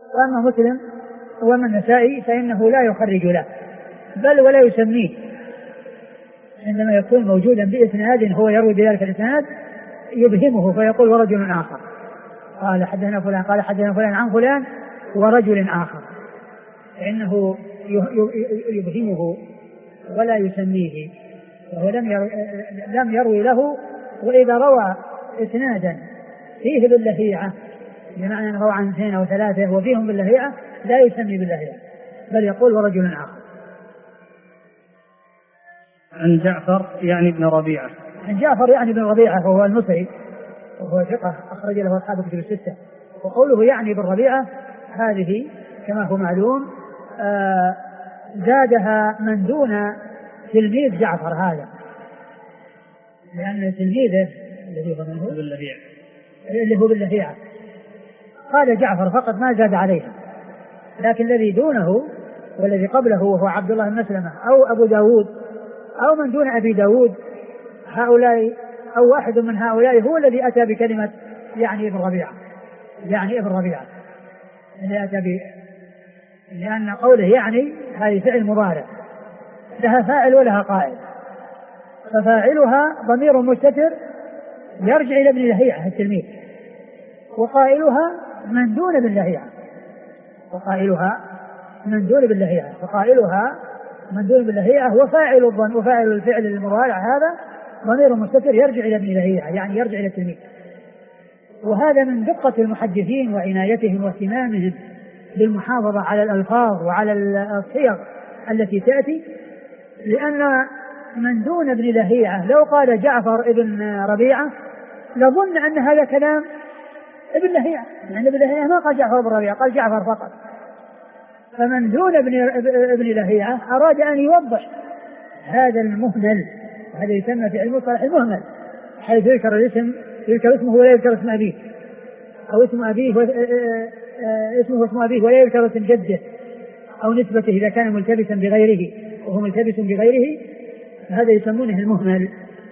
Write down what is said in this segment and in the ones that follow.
وأما مسلم وأما النسائي فإنه لا يخرج له بل ولا يسميه، عندما يكون موجودا بإسناد هو يروي بذلك الإسناد يبهمه فيقول ورجل آخر، قال حدثنا فلان قال حدثنا فلان عن فلان ورجل آخر، فإنه يبهمه ولا يسميه، وهو لم يروي له. وإذا روى إسنادا فيه باللهيعة بمعنى أنه روى عن 2 أو 3 وفيهم باللهيعة لا يسمي باللهيعة بل يقول ورجل آخر. عن جعفر يعني ابن ربيعة. عن جعفر يعني ابن ربيعة وهو المصري وهو ثقة أخرج له أصحاب الكتب الستة. وقوله يعني ابن ربيعة هذه كما هو معلوم زادها من دون تلميذ جعفر هذا، لأن تلميذه اللي هو باللهيعة قال جعفر فقط ما زاد عليها، لكن الذي دونه والذي قبله وهو عبد الله بن مسلمة أو أبو داود أو من دون أبي داود هؤلاء أو واحد من هؤلاء هو الذي أتى بكلمة يعني ابن ربيعة، يعني ابن ربيعة اللي أتى لأن قوله يعني هذه فعل مضارع لها فاعل ولها قائل، ففاعلها ضمير مستتر يرجع إلى ابن لهيعة التلميذ، وقائلها من دون باللهيعة، وقائلها من دون باللهيعة، فقائلها من دون باللهيعة وفاعل الفعل المضارع هذا ضمير مستتر يرجع إلى ابن لهيعة يعني يرجع إلى التلميذ. وهذا من دقة المحدثين وعنايتهم واهتمامهم بالمحافظة على الألفاظ وعلى الصيغ التي تأتي، لأن من دون ابن لهيعة لو قال جعفر ابن ربيعة لظن أن هذا كلام ابن لهيعة، يعني ابن لهيعة ما قال جعفر ابن ربيعة قال جعفر فقط، فمن دون ابن لهيعة أراد أن يوضح هذا المهمل، وهذا يسمى في علم المصطلح المهمل، حيث يذكر الاسم يذكر اسمه ولا يذكر اسم أبيه، أو اسم أبيه اسمه واسم أبيه ولا يذكر اسم جده أو نسبته إذا كان ملتبسا بغيره وهو ملتبس بغيره، هذا يسمونه المهمل.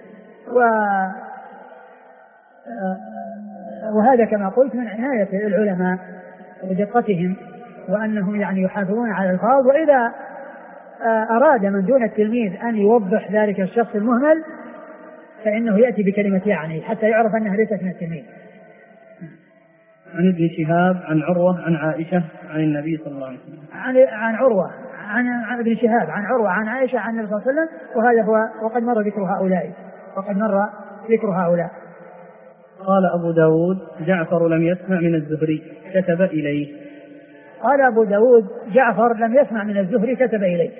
وهذا كما قلت من عناية العلماء ودقتهم وأنهم يعني يحافظون على الألفاظ، وإذا أراد من دون التلميذ أن يوضح ذلك الشخص المهمل فإنه يأتي بكلمة يعني حتى يعرف أنها ليست من التلميذ. عن ابن شهاب عن عروة عن عائشة عن النبي صلى الله عليه وسلم. عن عروة عن ابن شهاب عن عروة عن عائشة عن النبي صلى الله عليه وسلم، وهذا هو وقد مر ذكر هؤلاء. قال أبو داود جعفر لم يسمع من الزهري كتب إليه. قال أبو داود جعفر لم يسمع من الزهري كتب إليه.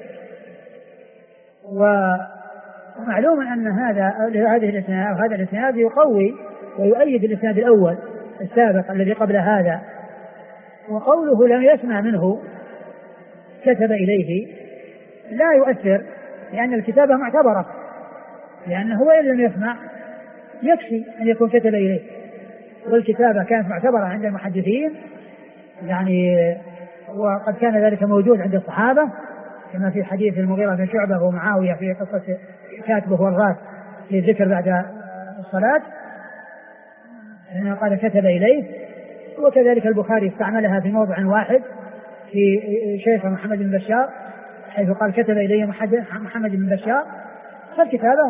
ومعلوم أن هذه الإسناد وهذا الإسناد يقوي ويؤيد الإسناد الأول السابق الذي قبل هذا. وقوله لم يسمع منه كتب إليه لا يؤثر، لأن الكتابة معتبرة، لأنه وإن لم يسمع يكفي أن يكون كتب إليه، والكتابة كانت معتبرة عند المحدثين يعني، وقد كان ذلك موجود عند الصحابة كما في حديث المغيرة بن شعبة ومعاوية في قصة كاتبه والراس في الذكر بعد الصلاة قال كتب إليه. وكذلك البخاري استعملها في موضع واحد في شيخ محمد بن بشار حيث قال كتب إليه محمد بن بشار، فالكتابة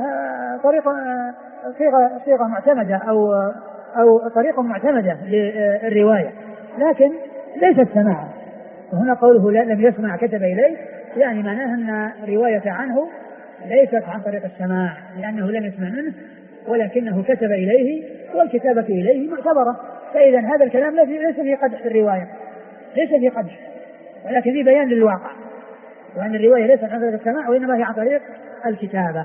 صيغة معتمدة أو طريقة معتمدة للرواية، لكن ليست سماعا. وهنا قوله لم يسمع كتب إليه يعني معناه أن رواية عنه ليست عن طريق السماع، لأنه لم يسمع منه ولكنه كتب إليه، والكتابة إليه معتبرة. فإذا هذا الكلام ليس في قدح الرواية، ليس في قدح، ولكن في بيان للواقع، وأن الرواية ليست عن طريق السماع وإنما هي عن طريق الكتابة.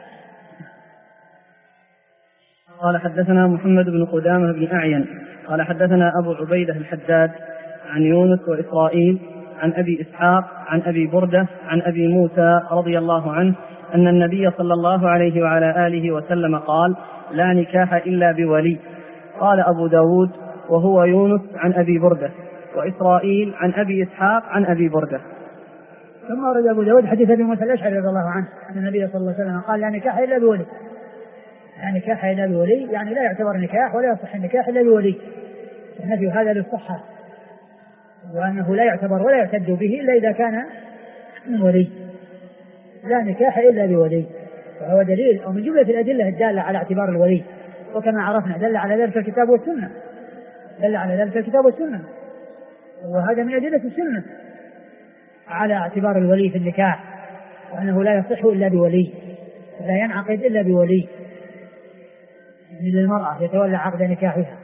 قال حدثنا محمد بن قدامة بن أعين قال حدثنا أبو عبيدة الحداد عن يونس وإسرائيل عن أبي إسحاق عن أبي بردة عن أبي موسى رضي الله عنه أن النبي صلى الله عليه وعلى آله وسلم قال لا نكاح إلا بولي. قال أبو داود وهو يونس عن أبي بردة وإسرائيل عن أبي إسحاق عن أبي بردة. ثم ورد أبو داود حديث أبي موسى الأشعري رضي الله عنه أن النبي صلى الله عليه وسلم قال لا نكاح إلا بولي، لا نكاح إلا بولي يعني لا يعتبر نكاح ولا يصح النكاح إلا بولي، النبي هذا للصحة وأنه لا يعتبر ولا يعتد به إلا إذا كان من ولي، لا نكاح إلا بولي، وهو دليل أو من جملة الأدلة الدالة على اعتبار الولي، وكما عرفنا دل على ذلك الكتاب والسنة، دل على ذلك الكتاب والسنة، وهذا من أدلة السنة على اعتبار الولي في النكاح، وأنه لا يصح إلا بولي ولا ينعقد إلا بولي للمرأة يتولى عقد نكاحها.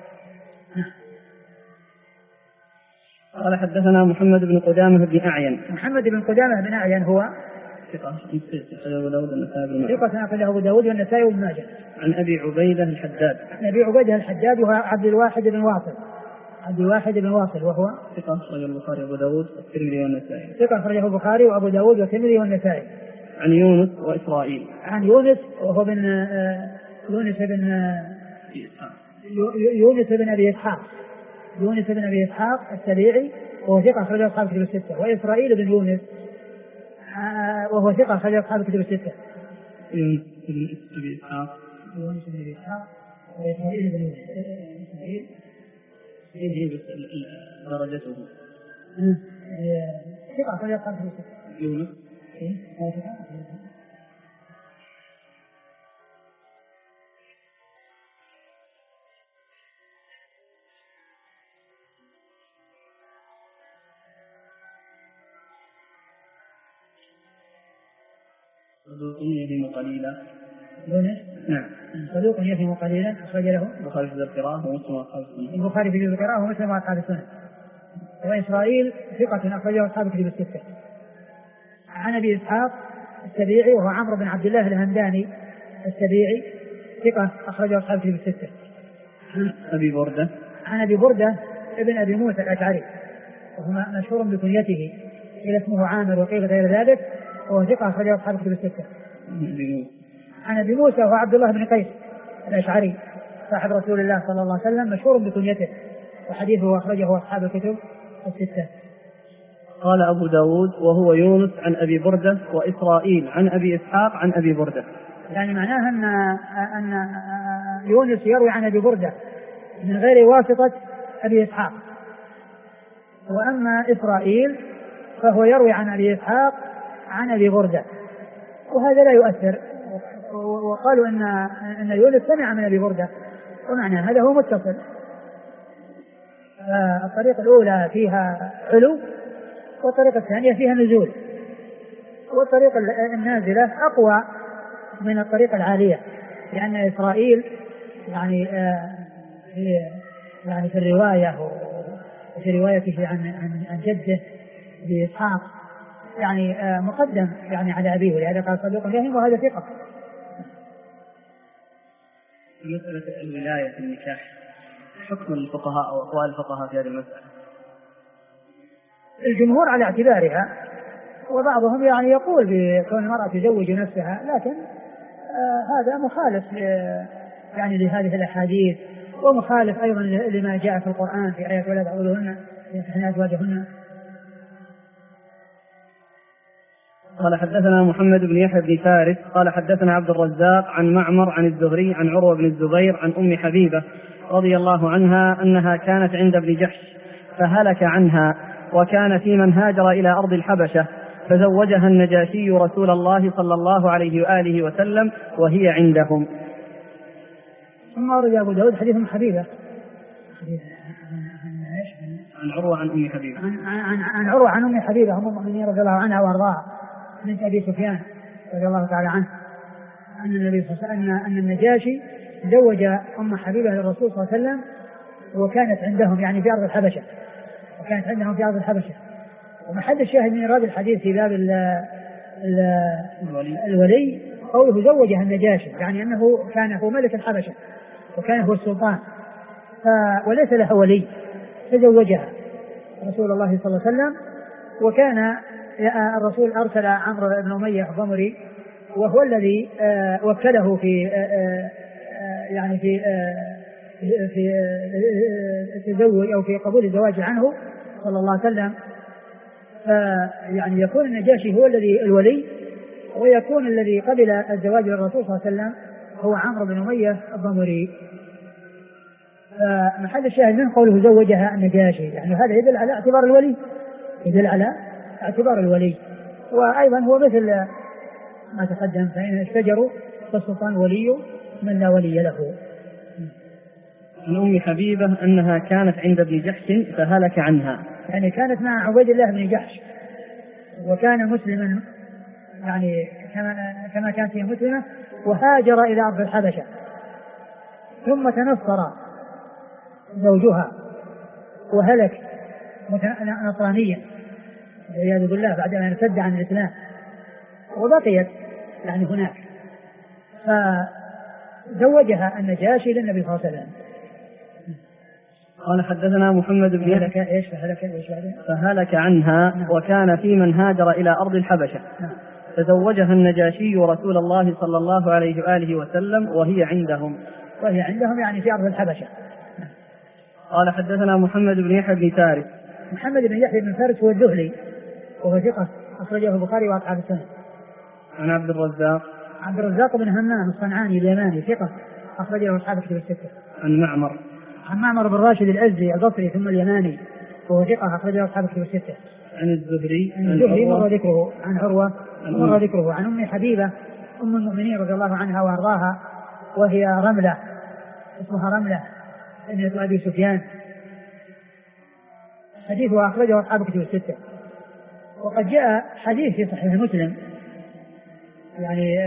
قال حدثنا محمد بن قدامة بن أعين. محمد بن قدامة بن أعين هو ثقة أخرجه أبو داود والنسائي بن ماجه. ثقة أخرجه أبو داود والنسائي بن ماجه. عن أبي عبيدة الحداد. عن أبي عبيدة الحداد وهو عبد الواحد بن واصل. عبد الواحد بن واصل وهو ثقة أخرجه البخاري وأبو داود والترمذي والنسائي. ثقة أخرجه البخاري وأبو داود والترمذي والنسائي. عن يونس وإسرائيل. عن يونس وهو بن يونس بن أبي إسحاق. يونس بن أبي إسحاق السبيعي وهو ثقة أخرجه أصحاب الكتب الستة. وإسرائيل بن يونس وهو ثقة أخرجه أصحاب الكتب الستة. يونس بن أبي إسحاق. يونس بن أبي إسحاق وإسرائيل بن يونس. إيه درجته. ثقة أخرجه أصحاب الكتب الستة. يونس. صدوق يهم قليلا. يونس نعم. صدوق يهم قليلا أخرج له البخاري في القراءة ومسلم وأصحاب السنة. البخاري في القراءة ومسلم وأصحاب السنة. وإسرائيل ثقة أخرجه أصحاب الكتب الستة. عن أبي إسحاق السبيعي وهو عمرو بن عبد الله الهمداني السبيعي ثقة أخرجه أصحاب الكتب الستة. عن أبي بردة. عن أبي بردة ابن أبي موسى الأشعري وهو مشهور بكنيته قيل اسمه عامر وقيل غير ذلك وهو ثقة أخرجه أصحاب الكتب الستة. عن أبي موسى وهو عبد الله بن قيس الأشعري صاحب رسول الله صلى الله عليه وسلم مشهور بكنيته وحديثه أخرجه أصحاب الكتب الستة. قال أبو داود وهو يونس عن أبي بردة وإسرائيل عن أبي إسحاق عن أبي بردة. يعني معناها أن يونس يروي عن أبي بردة من غير واسطة أبي إسحاق، وأما إسرائيل فهو يروي عن أبي إسحاق عن أبي بردة، وهذا لا يؤثر. وقالوا أن يونس سمع من أبي بردة ومعنى هذا هو متصل. الطريقة الأولى فيها علو والطريقة الثانية فيها نزول، والطريقة النازلة أقوى من الطريقة العالية، لأن إسرائيل يعني في الرواية وفي روايته عن جده بإسحاق يعني مقدم يعني على أبيه، ولهذا قال صدوق يهم وهذا ثقة. مسألة الولاية في النكاح حكم الفقهاء أو أقوال الفقهاء في هذه المسألة؟ الجمهور على اعتبارها، وبعضهم يعني يقول بكون المرأة تزوج نفسها، لكن هذا مخالف يعني لهذه الأحاديث، ومخالف أيضا لما جاء في القرآن في آيات ولا تعولهن ينكحن أزواجهن. قال حدثنا محمد بن يحيى بن فارس قال حدثنا عبد الرزاق عن معمر عن الزهري عن عروة بن الزبير عن أم حبيبة رضي الله عنها أنها كانت عند ابن جحش فهلك عنها، وكان في من هاجر إلى أرض الحبشة، فزوجها النجاشي رسول الله صلى الله عليه وآله وسلم وهي عندهم. ثم ورد أبو داود حديث أم حبيبة عن عروة عن أم حبيبة عن عروة عن أم حبيبة أم المؤمنين رضي الله عنها وأرضاها بنت أبي سفيان رضي الله تعالى عنه أن النبي صلى الله عليه وسلم أن النجاشي زوج أم حبيبة للرسول صلى الله عليه وسلم، وكانت عندهم يعني في أرض الحبشة، وكانت عندهم في أرض الحبشة. ومحل الشاهد من إيراد الحديث في باب الولي قوله زوجها النجاشي، يعني أنه كان هو ملك الحبشة وكان هو السلطان وليس له ولي، تزوجها رسول الله صلى الله عليه وسلم. وكان الرسول أرسل عمرو بن أمية الضمري وهو الذي وكله في يعني في التزوج أو في قبول الزواج عنه صلى الله عليه وسلم. يعني يكون النجاشي هو الذي الولي، ويكون الذي قبل الزواج للرسول صلى الله عليه وسلم هو عمرو بن أمية الضمري. فمحل الشاهد من قوله زوجها النجاشي، يعني هذا يدل على اعتبار الولي، يدل على اعتبار الولي. وأيضا هو مثل ما تقدم، فإن اشتجروا فالسلطان ولي من لا ولي له. عن أم حبيبة أنها كانت عند ابن جحش فهلك عنها، يعني كانت مع عبيد الله بن جحش وكان مسلما، يعني كما كانت هي مسلمة، وهاجر إلى أرض الحبشة، ثم تنصر زوجها وهلك نصرانيا والعياذ بالله بعدما ارتد عن الإسلام، وبقيت يعني هناك، فزوجها النجاشي للنبي صلى الله عليه وسلم. قال حدثنا محمد بن هلك ايش فهلك عنها. نعم. وكان في من هاجر إلى أرض الحبشة. نعم. فزوجها النجاشي رسول الله صلى الله عليه وآله وسلم وهي عندهم يعني في أرض الحبشة. نعم. قال حدثنا محمد بن يحيى بن فارس. محمد بن يحيى بن فارس هو الذهلي وهو ثقة أخرجه البخاري وأصحاب السنة. عن عبد الرزاق بن همام الصنعاني اليماني ثقة أخرجه أصحاب الكتب الستة. عن معمر بن راشد الأزدي البصري ثم اليماني وهو ثقة أخرجه أصحاب الكتب الستة. عن الزهري مر ذكره، عن عروة مر ذكره، عن أم حبيبة أم المؤمنين رضي الله عنها وأرضاها، وهي رملة، اسمها رملة ابنة أبي سفيان، حديثها أخرجه أصحاب الكتب الستة. وقد جاء حديث في صحيح مسلم يعني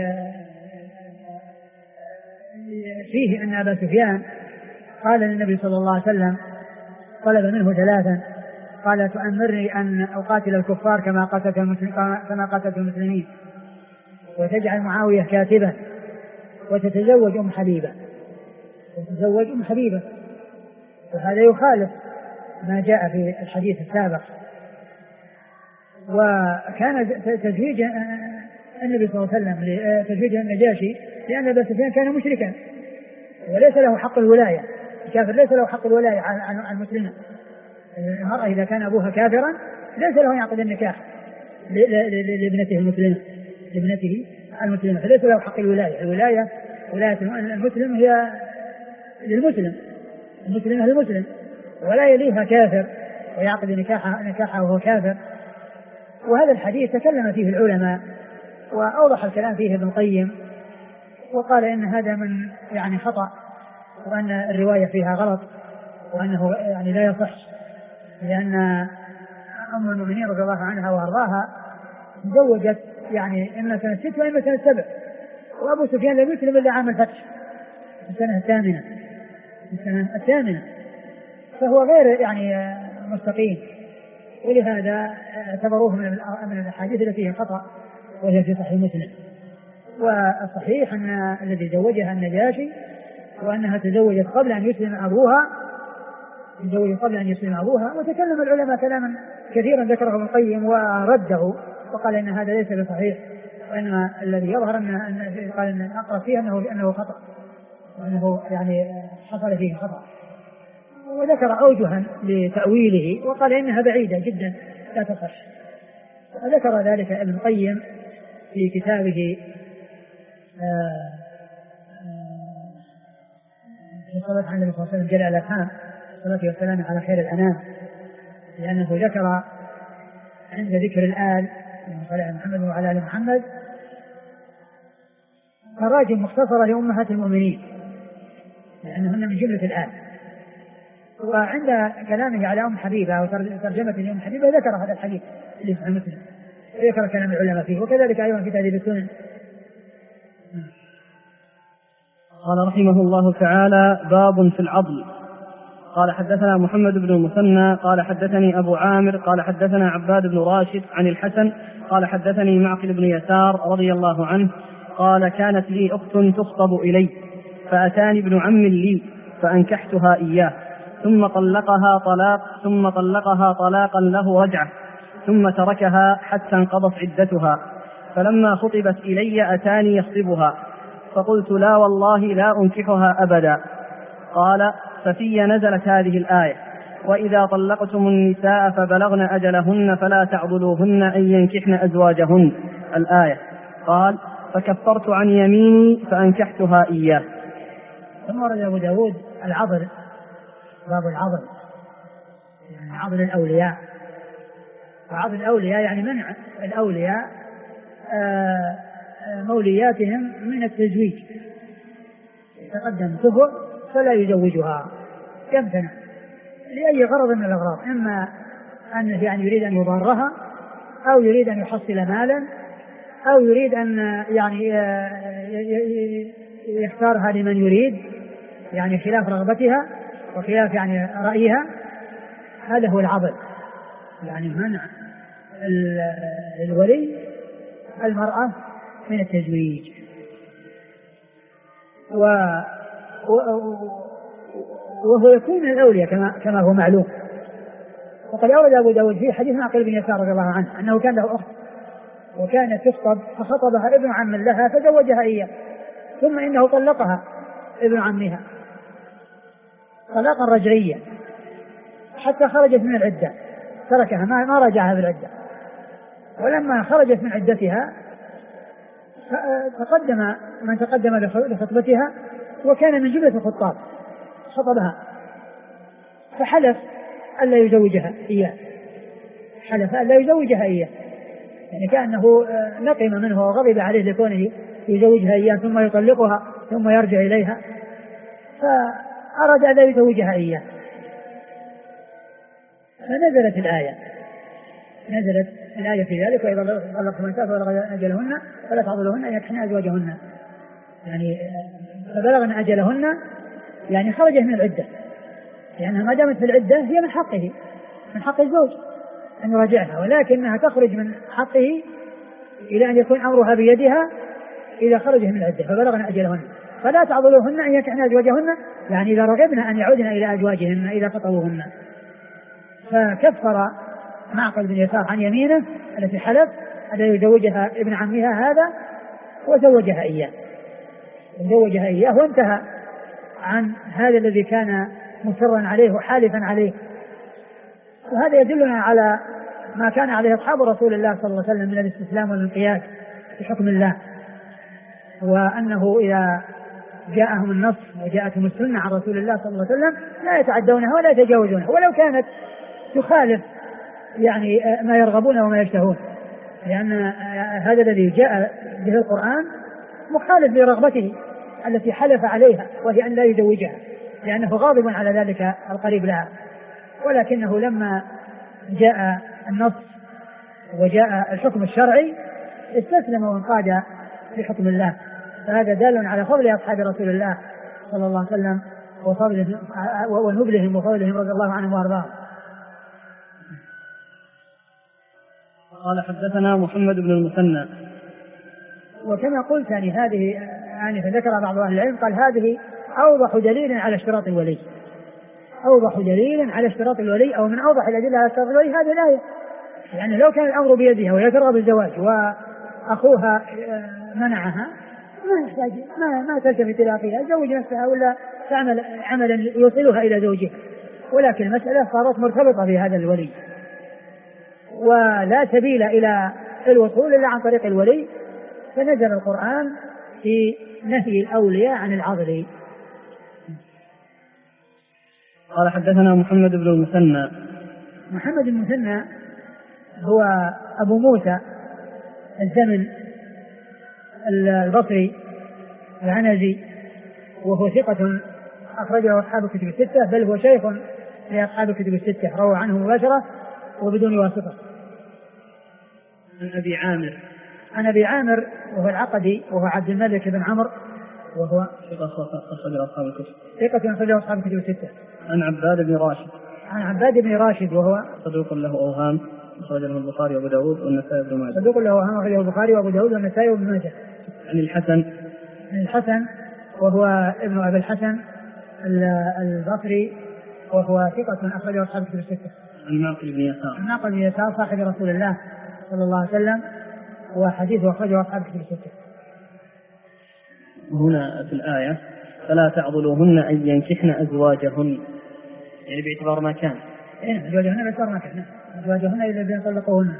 فيه أن أبا سفيان قال للنبي صلى الله عليه وسلم، طلب منه ثلاثا، قال تؤمرني أن أقاتل الكفار كما قاتلت المسلمين، وتجعل معاوية كاتبا، وتتزوج أم حبيبة. وهذا يخالف ما جاء في الحديث السابق. وكان تزويج النبي صلى الله عليه وسلم لتزويج النجاشي لأن أبا سفيان كان مشركا وليس له حق الولاية، الكافر ليس له حق الولاية عن المسلمة. المرأة إذا كان أبوها كافرا ليس له يعقد النكاح لابنته المسلمة، فليس له حق الولاية. ولاية المسلم هي للمسلم، المسلمة للمسلم، ولا يليها كافر ويعقد نكاحها وهو كافر. وهذا الحديث تكلم فيه العلماء وأوضح الكلام فيه ابن القيم، وقال إن هذا من يعني خطأ، وأن الرواية فيها غلط، وأنه يعني لا يصح، لأن أم المؤمنين رضي الله عنها وأرضاها تزوجت يعني إما سنة 6 وإما سنة 7، وأبو سفيان لم يسلم إلا عام الفتح في السنة الثامنة، فهو غير يعني مستقيم، ولهذا اعتبروه من الأحاديث التي هي خطأ وهي في صحيح مسلم. والصحيح أن الذي زوجها النجاشي وأنها تزوجت قبل أن يسلم أبوها، وتكلم العلماء كلاما كثيرا ذكره ابن القيم ورده، وقال إن هذا ليس بصحيح، وإنما الذي يظهر أن قال أن أقرأ فيه أنه خطأ، وأنه يعني حصل فيه خطأ، وذكر أوجها لتأويله وقال إنها بعيدة جدا لا تصح. وذكر ذلك ابن القيم في كتابه في الصلاة على النبي صلى الله عليه وسلم جل الأفهام، الصلاة والسلام على خير الأنام، لأنه ذكر عند ذكر الآل صلى على محمد وعلى آل محمد تراجم مختصرة لأمهات المؤمنين لأنهن من جملة الآل. وعند كلامه على أم حبيبة وترجمة لأم حبيبة ذكر هذا الحديث اللي في مسلم، ذكر كلام العلماء فيه، وكذلك أيضا في تهذيب السنن. قال رحمه الله تعالى: باب في العضل. قال حدثنا محمد بن المثنى قال حدثني أبو عامر قال حدثنا عباد بن راشد عن الحسن قال حدثني معقل بن يسار رضي الله عنه قال: كانت لي أخت تخطب إلي، فأتاني ابن عم لي فأنكحتها إياه، ثم طلقها طلاقا له رجعة، ثم تركها حتى انقضت عدتها، فلما خطبت إلي أتاني يخطبها، فقلت: لا والله لا أنكحها أبدا. قال: ففي نزلت هذه الآية: وإذا طلقتم النساء فبلغن أجلهن فلا تعضلوهن أن ينكحن أزواجهن، الآية. قال: فكفرت عن يميني فأنكحتها إياه. ثم ورد أبو داود العضل باب العضل، يعني عضل الأولياء. وعضل الأولياء يعني منع الأولياء مولياتهم من التزويج، يتقدم كفر فلا يزوجها، يمتنع لأي غرض من الأغراض، إما أنه يعني يريد أن يضارها، أو يريد أن يحصل مالا، أو يريد أن يعني يختارها لمن يريد، يعني خلاف رغبتها وخلاف يعني رأيها. هذا هو العضل، يعني منع الولي المرأة من التزويج. وهو يكون من الأولياء كما هو معلوم. وقد أورد أبو داود في حديث معقل بن يسار رضي الله عنه أنه كان له أخت وكانت تخطب فخطبها ابن عم لها فزوجها إياه، ثم إنه طلقها ابن عمها طلاقا رجعيا حتى خرجت من العدة، تركها ما رجعها في العدة. ولما خرجت من عدتها تقدم من تقدم لخطبتها وكان من جملة الخطاب خطبها، فحلف ألا يزوجها إياه، حلف ألا يزوجها إياه، يعني كأنه نقم منه وغضب عليه لكونه يزوجها إياه ثم يطلقها ثم يرجع إليها، فأراد ألا يزوجها إياه. فنزلت الآية في ذلك: وإذا طلقتم النساء فبلغن أجلهن فلا تعضلوهن أن ينكحن أزواجهن، يعني فبلغن أجلهن يعني خرجت من العدة، لأنها ما دامت في العدة هي من حق الزوج أن يراجعها، ولكنها تخرج من حقه إلى أن يكون أمرها بيدها إذا خرجت من العدة. فبلغن أجلهن فلا تعضلوهن أن ينكحن أزواجهن، يعني إذا رغبن أن يعودن إلى أزواجهن إذا خطبوهن. فكفر معقل بن يسار عن يمينه التي حلف أن يزوجها ابن عمها هذا وزوجها إياه وانتهى عن هذا الذي كان مصرا عليه وحالفا عليه. وهذا يدلنا على ما كان عليه أصحاب رسول الله صلى الله عليه وسلم من الاستسلام والانقياد بحكم الله، وأنه إذا جاءهم النص وجاءتهم السنة عن رسول الله صلى الله عليه وسلم لا يتعدونها ولا يتجاوزونها ولو كانت تخالف يعني ما يرغبون وما يشتهون، لأن هذا الذي جاء به القرآن مخالف لرغبته التي حلف عليها وهي أن لا يزوجها، لأنه غاضب على ذلك القريب لها. ولكنه لما جاء النص وجاء الحكم الشرعي استسلم وانقاد لحكم الله. فهذا دال على فضل أصحاب رسول الله صلى الله عليه وسلم ونبلهم وفضلهم رضي الله عنهم وارضاهم. قال حدثنا محمد بن المثنى. وكما قلت يعني هذه يعني فذكر بعض أهل العلم قال هذه أوضح دليل على اشتراط الولي، أو من أوضح الأدلة على اشتراط الولي هذه الآية. يعني لو كان الأمر بيدها وهي ترغب بالزواج وأخوها منعها ما تلتفت إلى أخيها، تزوج نفسها ولا تعمل عملا يوصلها إلى زوجها، ولكن المسألة صارت مرتبطة بهذا الولي ولا سبيل إلى الوصول إلا عن طريق الولي، فنزل القرآن في نهي الأولياء عن العضل. قال حدثنا محمد بن المثنى. محمد بن المثنى هو أبو موسى الزمن البصري العنزي، وهو ثقة أخرجه أصحاب الكتب الستة، بل هو شيخ لأصحاب الكتب الستة، روى عنه مباشرة وبدون واسطة. عن أبي عامر وهو العقدي وهو عبد الملك بن عمرو وهو ثقة أخرجه أصحاب الكتب الستة. عن عباد بن راشد وهو صدوق له أوهام أخرجه البخاري وأبو داود والنسائي وابن ماجه. عن الحسن وهو ابن أبي الحسن البصري وهو ثقة أخرجه أصحاب الكتب الستة. عن معقل بن يسار صاحب رسول الله صلى الله عليه وسلم، وحديثه أخرجه أصحاب الكتب الستة. هنا في الآية فلا تعضلوهن أن ينكحن أزواجهن، يعني باعتبار ما كان. أزواجهن باعتبار ما كان، أزواجهن إذا يطلقوهن.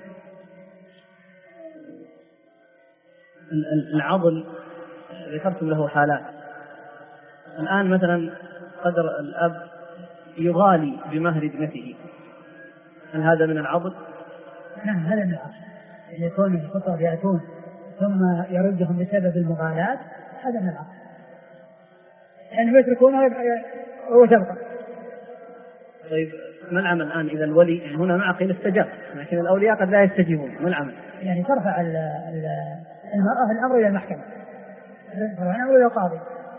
العضل ذكرتم له حالات. الآن مثلا قدر الأب يغالي بمهر ابنته، هل هذا من العضل؟ نعم هذا من العضل، إذا يكون الخطب يأتون ثم يردهم بسبب المغالاة هذا من العضل، يعني يتركونه وتبقى. طيب ما العمل الآن إذا الولي يعني هنا معقل استجاب لكن الأولياء قد لا يستجيبون، ما العمل؟ يعني ترفع المرأة الأمر إلى المحكمة، الأمر إلى القاضي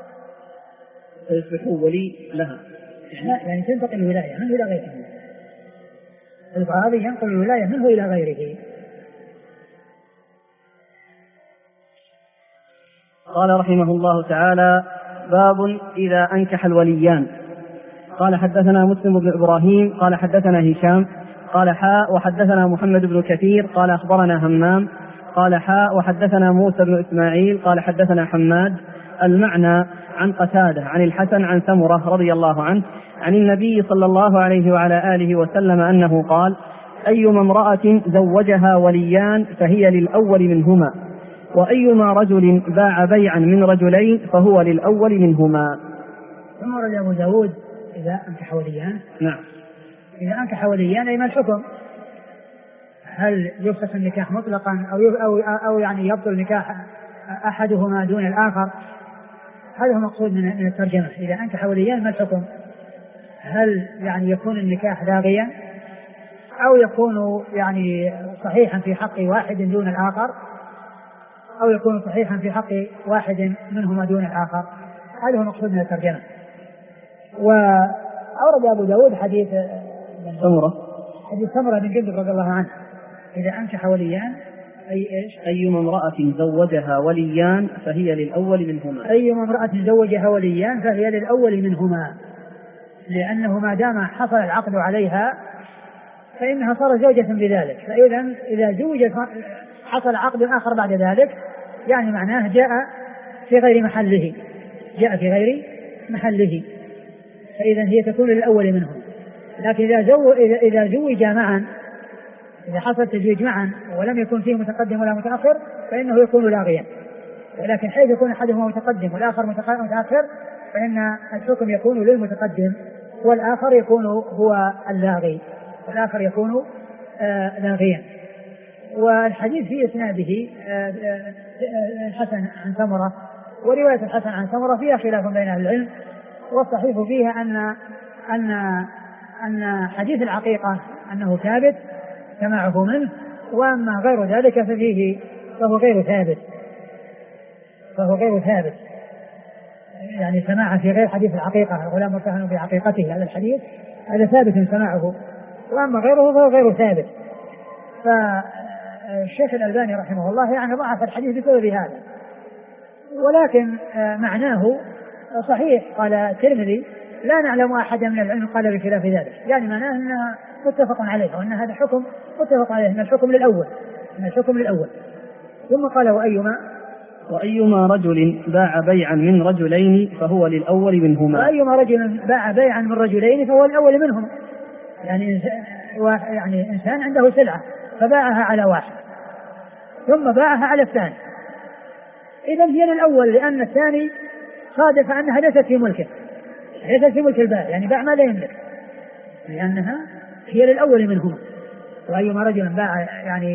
فيصبح ولي لها، يعني تنتقل الولاية منه إلى غيره، القاضي ينقل الولاية منه إلى غيره. قال رحمه الله تعالى: باب إذا أنكح الوليان. قال حدثنا مسلم بن إبراهيم قال حدثنا هشام قال حاء وحدثنا محمد بن كثير قال أخبرنا همام قال حاء وحدثنا موسى بن إسماعيل قال حدثنا حماد المعنى عن قتادة عن الحسن عن سمرة رضي الله عنه عن النبي صلى الله عليه وعلى آله وسلم أنه قال: أيما امرأة زوجها وليان فهي للأول منهما، وأيما رجل باع بيعا من رجلين فهو للأول منهما. ثم رد أبو داود إذا أنكح وليان. نعم. إذا أنكح وليان أي ما الحكم؟ هل يفسخ النكاح مطلقا أو يعني يبطل نكاح أحدهما دون الآخر؟ هذا هو مقصود من الترجمة. إذا أنكح وليان ما الحكم؟ هل يعني يكون النكاح لاغيا أو يكون يعني صحيحا في حق واحد دون الآخر، أو يكون صحيحا في حق واحد منهما دون الآخر؟ هذا هو مقصود من الترجمة. وأورد أبو داود حديث سمرة بن جندب رضي الله عنه: إذا أنكح وليان أي إيش؟ أيما امرأة زوجها وليان فهي للأول منهما. أيما امرأة زوجها وليان فهي للأول منهما، لأنه ما دام حصل العقد عليها فإنها صار زوجة بذلك، فإذا إذا زوجت حصل عقد آخر بعد ذلك يعني معناه جاء في غير محله، فإذا هي تكون للأول منهم. لكن إذا زوج معا، إذا حصل تزويج معا ولم يكن فيه متقدم ولا متأخر فإنه يكون لاغيا، ولكن حيث يكون أحدهما متقدم والآخر متأخر فإن الحكم يكون للمتقدم والآخر يكون هو اللاغي، والآخر يكون لاغيا. والحديث في إسناده الحسن عن سمرة، ورواية الحسن عن سمرة فيها خلاف بين أهل العلم، والصحيح فيها أن حديث العقيقة أنه ثابت سماعه منه، وأما غير ذلك فهو غير ثابت، يعني سماعه في غير حديث العقيقة: الغلام مرتهن بعقيقته، هذا الحديث هذا ثابت سماعه، وأما غيره فهو غير ثابت. فالشيخ الألباني رحمه الله يعني ضعف الحديث بسبب هذا، ولكن معناه صحيح. قال الترمذي: لا نعلم أحدا من العلم قال بخلاف ذلك، يعني معناه أنها متفق عليه، وأن هذا حكم متفق عليه، أن الحكم للأول. ثم قال: وأيما رجل باع بيعا من رجلين فهو للأول منهما. وأيما رجل باع بيعا من رجلين فهو الأول منهما، يعني إنسان عنده سلعة فباعها على واحد ثم باعها على الثاني، إذن هي للأول، لأن الثاني صادف أنها ليست في ملك البائع، يعني باع ما لا يملك، لأنها هي للأول منهما. وأيما رجل باع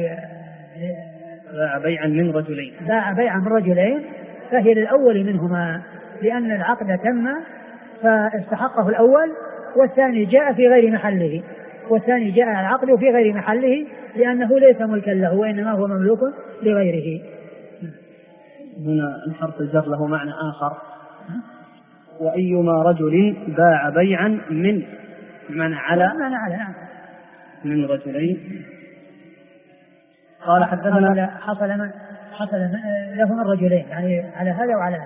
بيعا من رجلين فهي للأول منهما، لأن العقد تم فاستحقه الأول، والثاني جاء في غير محله، والثاني جاء العقد في غير محله لأنه ليس ملكا له وإنما هو مملوك لغيره. هنا الحرف الجر له معنى آخر: وأيما رجل باع بيعا من على من رجلين. قال حدثنا حصل له من رجلين، يعني على هذا وعلى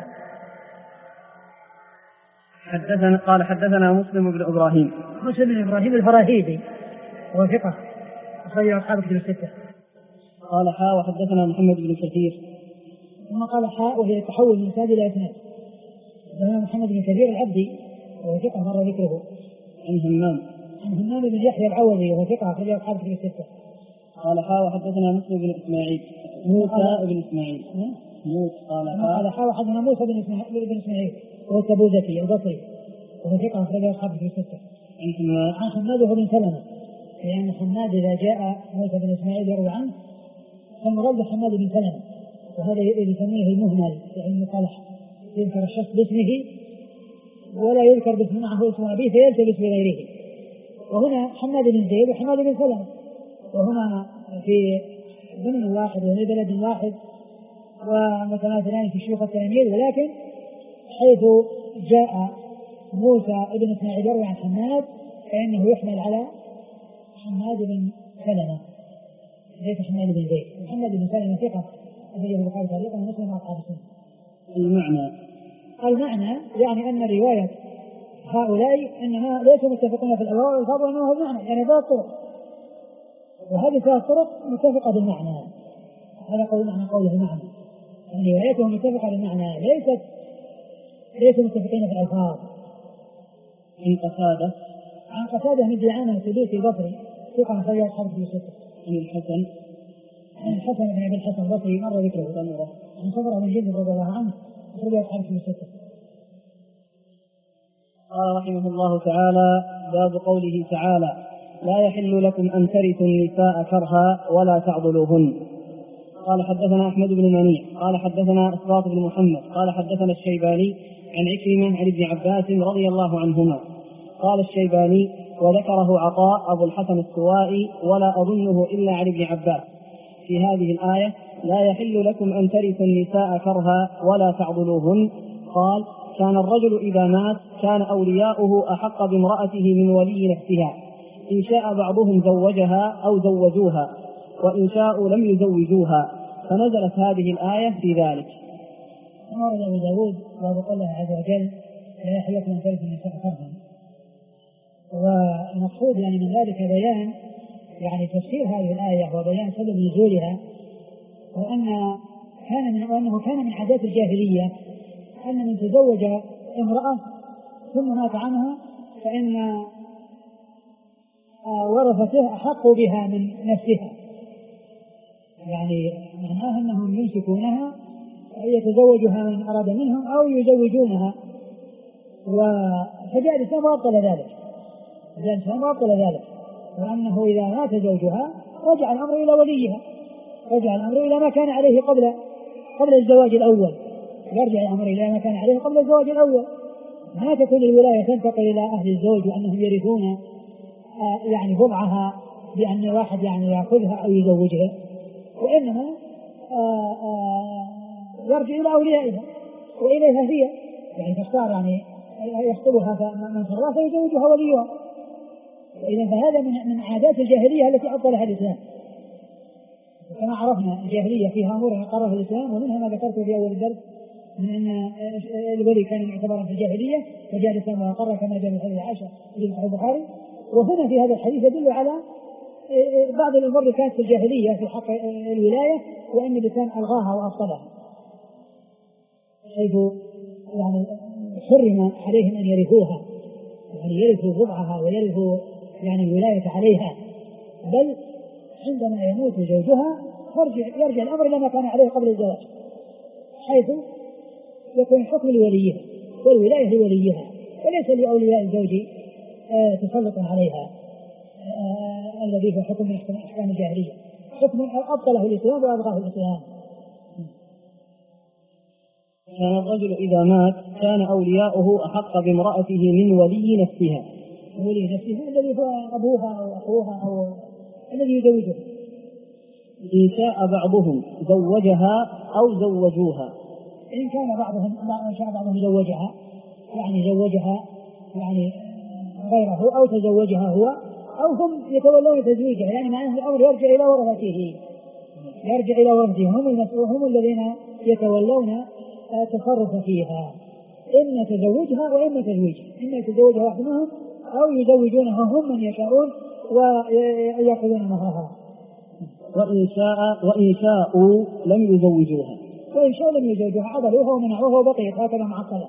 هذا. قال حدثنا مسلم بن إبراهيم الفراهيدي وهو ثقة أخرجه أصحاب كتب الستة. قال حاء وحدثنا محمد بن كثير، ثم قال حاء وهي التحول من إسناد إلى إسناد. محمد بن كثير العبدي وهو ثقة مر ذكره. عن همام بن يحيى العوضي وهو ثقة أخرجه أصحاب كتب الستة. قال حاء وحدثنا مسلم بن إسماعيل موسى بن إسماعيل قال حاء وحدثنا موسى بن إسماعيل وهو التبوذكي البصري وهو ثقة أخرجه أصحاب كتب الستة. عن حماد بن سلمة، لأن حماد إذا جاء موسى بن إسماعيل يروي عنه فالمراد حماد بن سلمة، وهذا يسميه المهمل في علم المصطلح، يذكر الشخص باسمه ولا يذكر باسم معه اسم أبيه فيلتبس بغيره. وهنا حماد بن زيد وحماد بن سلمة، وهما في ضمن واحد وفي بلد واحد ومتماثلان في شيوخ التلاميذ، ولكن حيث جاء موسى بن إسماعيل يروي عن حماد فإنه يحمل على حماد بن سلمة ليس حماد بن زيد. محمد بن سلمة ثقة أخرجه البخاري تعليقا ومسلم وأصحاب السنة. المعنى يعني أن رواية هؤلاء إنما ليسوا متفقين في الألواء والفاظ، وإنما هو المعنى يعني ثلاث طرق، وهذه ثلاث طرق متفقة بالمعنى. هذا قول معنى قوله المعنى، يعني روايتهم متفقة بالمعنى ليسوا متفقين في الألفاظ. عن قتادة من دعامة السدوسي البصري ثقة أخرجه أصحاب الكتب. عن الحسن بن أبي الحسن البصري مر ذكره. عن صبر بن جندب رضي الله عنه أخرجه أصحاب الكتب. قال رحمه الله تعالى: باب قوله تعالى: لا يحل لكم أن ترثوا النساء كرها ولا تعضلوهن. قال حدثنا أحمد بن منيع قال حدثنا إسباط بن محمد قال حدثنا الشيباني عن عكرمة عن ابن عباس رضي الله عنهما قال الشيباني: وذكره عطاء أبو الحسن السوائي ولا أظنه إلا عن ابن عباس في هذه الآية: لا يحل لكم أن ترثوا النساء كرها ولا تعضلوهن. قال: كان الرجل إذا مات كان أولياؤه أحق بامرأته من ولي نفسها، إن شاء بعضهم زوجها أو زوجوها، وإن شاءوا لم يزوجوها، فنزلت هذه الآية في ذلك. ورد أبو داود وقال الله عز وجل: لا يحل لكم أن ترثوا النساء كرها. والمقصود يعني من ذلك بيان يعني تفسير هذه الآية وبيان سبب نزولها، وأنه كان من عادات الجاهلية أن من تزوج امرأة ثم مات عنها فإن ورثته أحق بها من نفسها، يعني معناها أنهم يمسكونها يتزوجها من أراد منهم أو يزوجونها. فجاء الإسلام وأبطل ذلك، وأنه إذا مات زوجها رجع الأمر إلى وليها، رجع الأمر إلى ما كان عليه قبل الزواج الأول، يرجع الأمر إلى ما كان عليه قبل الزواج الأول. ما تكون الولاية تنتقل إلى أهل الزوج وأنهم يرثون يعني بضعها بأن واحد يعني يأخذها أو يزوجها، وإنما يرجع إلى أوليائها وإليها هي، يعني تختار يعني يخطبها من صلى فيزوجها وليها. إذا فهذا من عادات الجاهلية التي أبطلها الإسلام. كما عرفنا الجاهلية فيها أمور قررها الإسلام، ومنها ما ذكرته في أول الدرس من أن الولي كان معتبرا في الجاهلية وجاء الإسلام وقرر كما جاء في حديث عائشة في صحيح البخاري. وهنا في هذا الحديث يدل على بعض الأمور اللي كانت في الجاهلية في حق الولاية وأن الإسلام ألغاها وأبطلها، حيث يعني حرم عليهم أن يرثوها، يعني يرثوا بضعها ويرثوا يعني الولاية عليها، بل عندما يموت زوجها يرجع الأمر لما كان عليه قبل الزواج، حيث يكون حكم لوليها والولاية لوليها، وليس لأولياء الزوج تسلط عليها الذي هو حكم من أحكام الجاهلية، حكم أبطله الإسلام وألغاه الإسلام. كان الرجل إذا مات كان أولياؤه أحق بامرأته من ولي نفسها. ولي نفسها الذي هو أبوها أو أخوها أو الذي يزوجها. إن شاء بعضهم زوجها أو زوجوها. إن كان بعضهم زوجها يعني زوجها يعني غيره أو تزوجها هو أو هم يتولون تزويجها، يعني معناه الأمر يرجع إلى ورثته، هم الذين يتولون التصرف فيها، إما تزوجها وإما تزويجها، إما يتزوجها واحد منهم أو يزوجونها هم من يشاءون ويأخذون مهرها. وإن شاءوا لم يزوجوها، عضلوها ومنعوها وبقيت هكذا معطلة.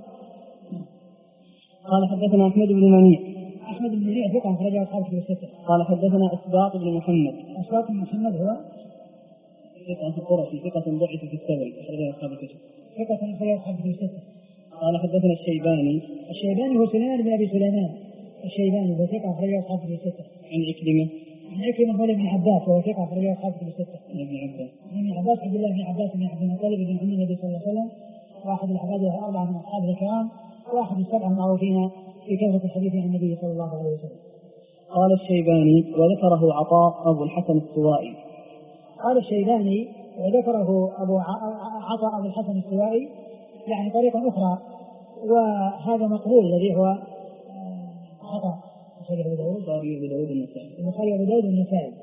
قال حدثنا أحمد بن منيع ثقة أخرجه أصحاب الكتب الستة. قال حدثنا إسباط بن محمد هو ثقة قرشي ثقة ضعف في الثوري أخرجه أصحاب الكتب ثقة أخرجه أصحاب الكتب الستة. قال حدثنا الشيباني هو سليمان بن أبي سليمان الشيباني وهو ثقة أخرجه أصحاب كتب الستة. عن عكرمة. عن عكرمة مولى ابن عباس وهو ثقة أخرجه أصحاب كتب الستة. ابن عباس عبد الله بن عباس بن عبد المطلب بن عم النبي صلى الله عليه وسلم، واحد الأحفاد الأربعة من أصحابه الكرام، واحد السبعة المعروفين في كثرة الحديث عن النبي صلى الله عليه وسلم. قال الشيباني وذكره عطاء أبو الحسن السوائي. قال الشيباني وذكره عطاء أبو الحسن السوائي يعني طريقة أخرى، وهذا مقبول الذي هو عطاء البخاري أبو داود النسائي.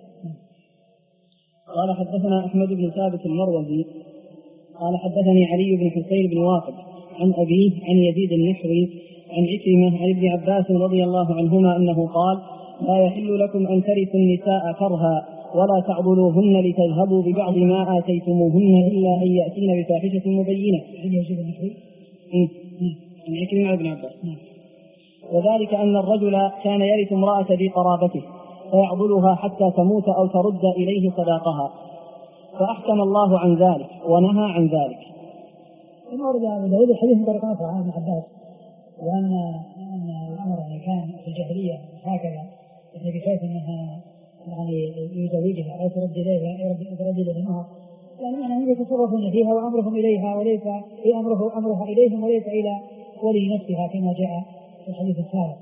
قال حدثنا أحمد بن ثابت المروزي قال حدثني علي بن حسين بن واقد عن أبيه عن يزيد النحوي عن عكرمة عن ابن عباس رضي الله عنهما أنه قال: لا يحل لكم أن ترثوا النساء كرها ولا تعضلوهن لتذهبوا ببعض ما آتيتموهن إلا أن يأتين بفاحشة مبينة. عن عكرمة عن ابن عباس. وذلك أن الرجل كان يرث امرأة ذي قرابته فيعضلها حتى تموت أو ترد إليه صداقها، فأحكم الله عن ذلك ونهى عن ذلك. ورد أبو داود الحديث من طريق أخرى عن ابن عباس، وأن الأمر كان في الجاهلية هكذا، النبي خاف أنها يعني يزوجها أو ترد إليها المهر، يعني أنهم يتصرفون فيها وأمرهم إليها وليس أمرها إليهم وليس إلى ولي نفسها كما جاء في الحديث السابق.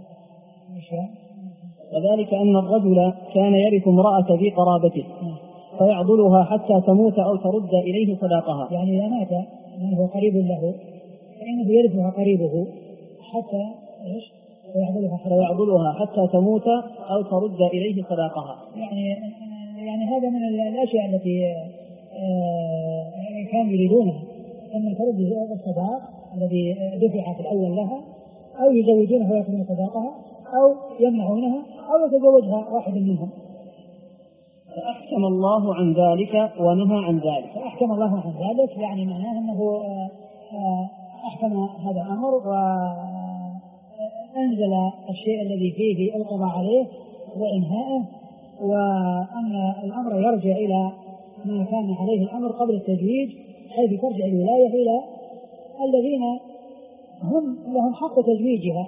وذلك أن الرجل كان يرث امرأة ذي قرابته فيعضلها حتى تموت أو ترد إليه صداقها، يعني إذا مات من هو قريب له فإنه يرثها قريبه حتى فيعضلها حتى تموت أو ترد إليه صداقها. يعني هذا من الأشياء التي كانوا يريدونها، أن ترد الصداق الذي دفع في الأول لها، أو يزوجونها ويأخذون صداقها، أو يمنعونها، أو يتزوجها واحد منهم. فأحكم الله عن ذلك ونهى عن ذلك. فأحكم الله عن ذلك يعني معناه أنه أحكم هذا الأمر وأنزل الشيء الذي فيه القضاء عليه وإنهائه، وأن الأمر يرجع إلى ما كان عليه الأمر قبل التزويج، حيث ترجع الولاية إلى الذين هم لهم حق تزويجها.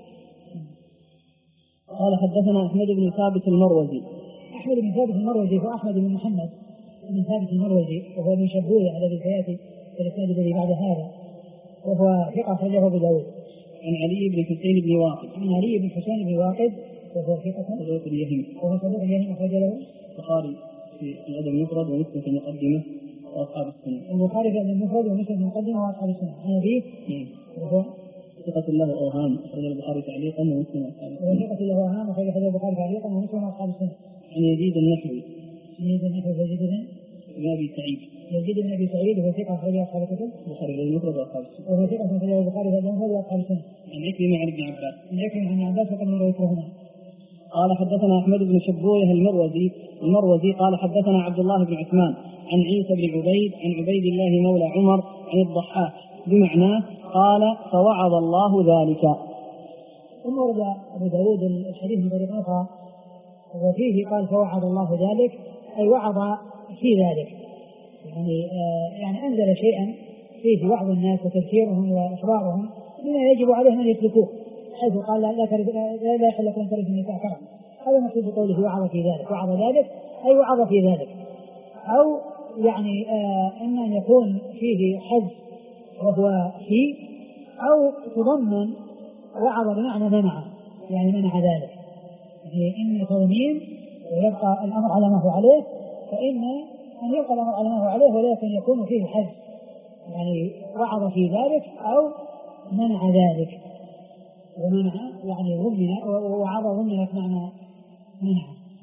قال حدثنا أحمد بن ثابت المروزي. أحمد بن ثابت المروزي هو أحمد بن محمد بن ثابت المروزي، وهو من شبوية الذي سيأتي في الإسناد الذي بعد هذا، وهو ثقة أخرجه أبو داود. عن علي بن حسين بن واقد. عن علي بن حسين بن واقد وهو ثقة صدوق اليهم. وهو صدوق اليهم أخرج له البخاري في الأدب المفرد ومسلم في المقدمة وأصحاب السنة. البخاري في الأدب المفرد ومسلم في المقدمة وأصحاب السنة. عن أبيه وهو ثقة له أوهام أخرج البخاري تعليقا ومسلم وأصحاب السنة. وهو ثقة له أوهام أخرج البخاري تعليقا ومسلم وأصحاب السنة. عن يزيد النحوي. يزيد النحوي بن أبي سعيد. يزيد بن أبي سعيد وهو ثقة أخرج أصحاب الكتب. البخاري في المفرد وأصحاب السنة. وهو ثقة أخرج البخاري في المفرد وأصحاب السنة. عن عكرمة عن ابن عباس. عن عكرمة عن عباس وقد رويته هنا. قال حدثنا أحمد بن شبويه المروزي قال حدثنا عبد الله بن عثمان عن عيسى بن عبيد عن عبيد الله مولى عمر عن الضحاك بمعناه قال: فوعظ الله ذلك. ثم ورد أبو داود الحديث من طريق أخرى وفيه قال: فوعظ الله ذلك، أي وعظ في ذلك، يعني أنزل شيئا فيه وعظ الناس وتذكيرهم وإخبارهم بما يجب عليهم أن يسلكوه، حيث قال: لا يحل لكم أن ترثوا النساء كرها. هذا مقصود بقوله وعظ في ذلك. وعظ ذلك أي وعظ في ذلك، أو يعني إما أن يكون فيه حذف وهو فيه، أو تضمن وعظ بمعنى منع، يعني منع ذلك، يعني إن تضمين ويبقى الأمر على ما هو عليه، فإن أن يبقى الأمر على ما هو عليه ولكن يكون فيه حذف، يعني وعظ في ذلك أو منع ذلك. ومنع يعني ضمن، ووعظ ضمن معنى منع.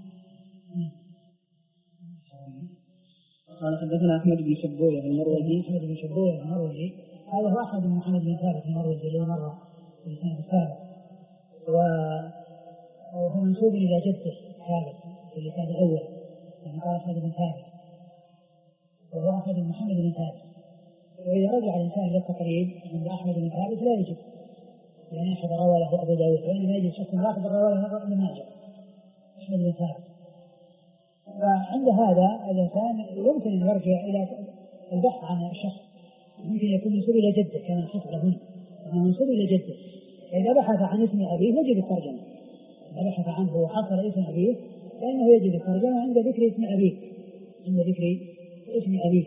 قال حدثنا أحمد بن شبويه المروزي. هذا هو أحمد بن محمد بن ثابت المروزي الذي مر في السنة السابقة، وهو منسوب إلى جده ثابت في اللسان الأول، يعني قال أحمد بن ثابت وهو أحمد بن محمد بن ثابت. وإذا رجع الإنسان إلى التقريب عند أحمد بن ثابت لا يجب يعني أحد روى له أبو داود، وإنما يجب شخص واحد روى له ابن ماجه أحمد بن ثابت. فعند هذا الإنسان يمكن أن يرجع إلى البحث عن الشخص، ممكن يكون منسوب إلى جده كما الحصر هنا، منسوب إلى جده. إذا بحث عن اسم أبيه يجب الترجمة، بحث عنه وحصل اسم أبيه فإنه يجد الترجمة عند ذكر اسم أبيه، عند ذكر اسم أبيه.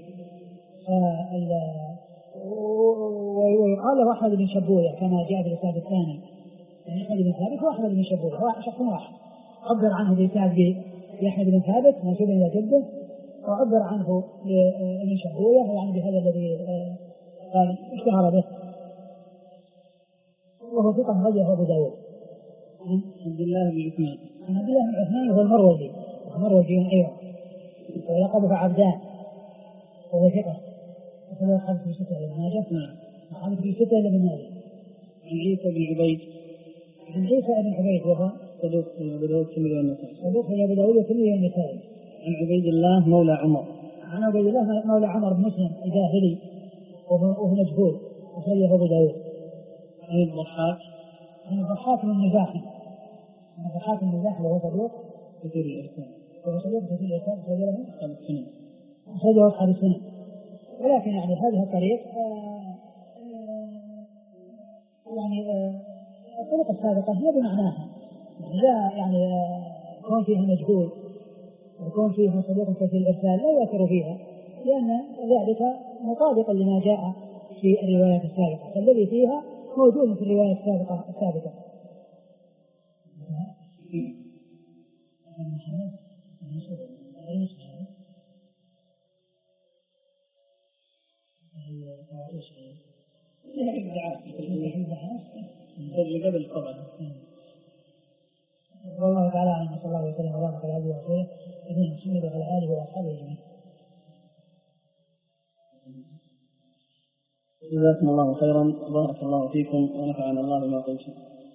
ويقال له أحمد بن شبوية كما جاء في الإسناد الثاني، يعني أحمد بن ثابت هو أحمد بن شبوية، هو شخص واحد عبر عنه بإسناد أحمد بن ثابت منسوبا إلى جده، وعبر عنه بن شبوية يعني بهذا الذي قال اشتهر به، وهو ثقة رجله أبو داود. عبد الله بن عثمان. عبد الله بن عثمان هو المروزي أيضا، ولقبه عبدان، وهو ثقة، وهو خالد في ستة بن ماجه. خالد في ستة بن ماجه. عن عيسى بن عبيد. عن عيسى بن عبيد وهو صدوق أبو داود والترمذي والنسائي. صدوق أبو داود والترمذي والنسائي. عن عبيد الله مولى عمر. عن عبيد الله مولى عمر بن مسلم الباهلي وهو مجهول، وصححه أبو داود. عن الضحاك. عن الضحاك بن مزاحم. عن الضحاك بن مزاحم وهو صدوق كثير الإرسال. وهو صدوق كثير الإرسال، صدوق أصحاب السنن. ولكن يعني هذه الطريق يعني الطريق السابقة هي بمعناها، لا يعني كون فيها مجهول وكون فيها صدوق كثير الإرسال لا يؤثر فيها، لأن ذلك مطابق لما جاء في الروايات السابقة، فالذي فيها موجود في الرواية السابقة. قبل طبعا. والله تعالى عنه صلى الله عليه وسلم وبارك على عبده ورسوله نبينا محمد وعلى آله وأصحابه أجمعين. جزاكم الله خيرا، بارك الله فيكم ونفعنا الله بما قلتم.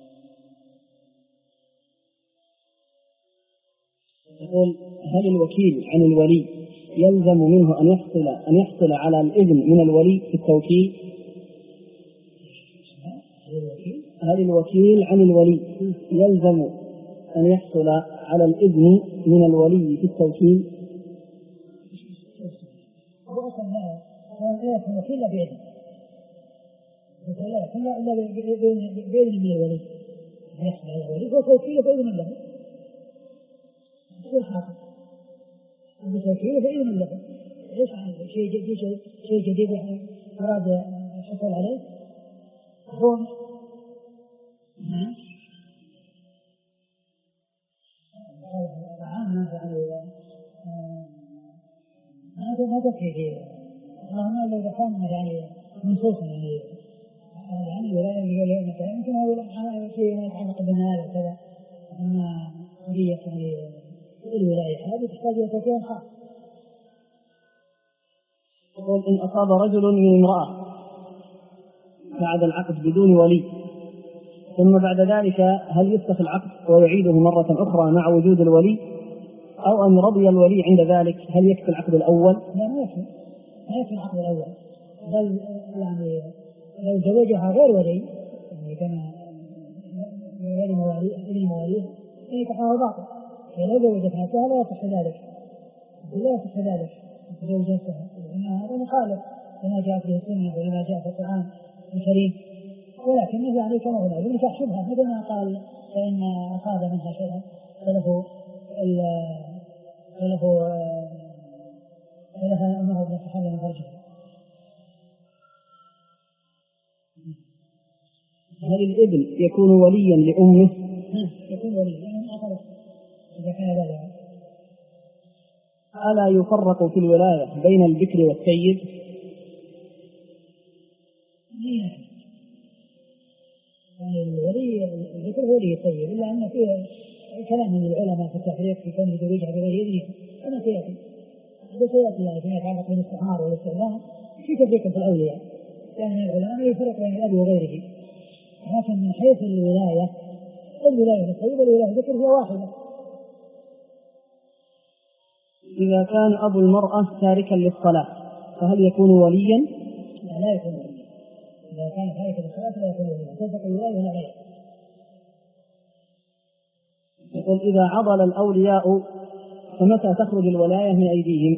يقول: هل الوكيل عن الولي يلزم منه أن يحصل على الإذن من الولي في التوكيل؟ هل الوكيل عن الولي يلزم أن يحصل على الإذن من الولي في التوكيل؟ لا يكون وكيل بإذن، إلا بإذن من الولي، يحصل على الولي وتوكيله بإذن له، يصير حاصل بتوكيله بإذن له. إيش شيء جديد يعني أراد الحصول عليه يكون ما تكفي فيه، ما لو كان يعني منصوصا يعني الولاية مثلا يمكن هو شيء يتعلق بمال وكذا، أما قضية الولاية هذه تحتاج إلى توكيل خاص. يقول: إن أصاب رجل من امرأة بعد العقد بدون ولي ثم بعد ذلك هل يفسخ العقد ويعيده مرة أخرى مع وجود الولي، أو أن رضي الولي عند ذلك هل يكفي العقد الأول؟ لا، ما يكفي العقد الأول، بل يعني لو زوجها غير ولي يعني كما غير مواليه نكاحه باطل، ولو زوجت نفسها لا يصح ذلك زوجتها، لأن هذا مخالف لما جاء في السنة ولما جاء في القرآن الكريم. ولكنه يعني كما هو النكاح شبهة، مثل ما قال فإن أصاب منها شيئا فلها أمره بن صحابة من فرجها. هل الابن يكون وليا لأمه؟ يكون وليا لأنه أخذ إذا كان ذلك. ألا يفرق في الولاية بين البكر والسيد؟ الولي الذكر هو ولي السيد، إلا أن فيه كلام من العلماء في التفريق في كونه زوجها بغير إذنه، كما سيأتي يعني فيما يتعلق بالاستعمار والاستعلام في تفريق في الأولياء، لأن العلماء يفرق بين الأب وغيره، لكن من حيث الولاية للسيد والولاية الذكر هي واحدة. إذا كان أبو المرأة تاركا للصلاة فهل يكون وليا؟ لا يكون وليا. إذا كان تاركا للصلاة لا يكون وليا، تفرق الولاية ولا غيره. يقول: إذا عضل الأولياء فمتى تخرج الولاية من أيديهم؟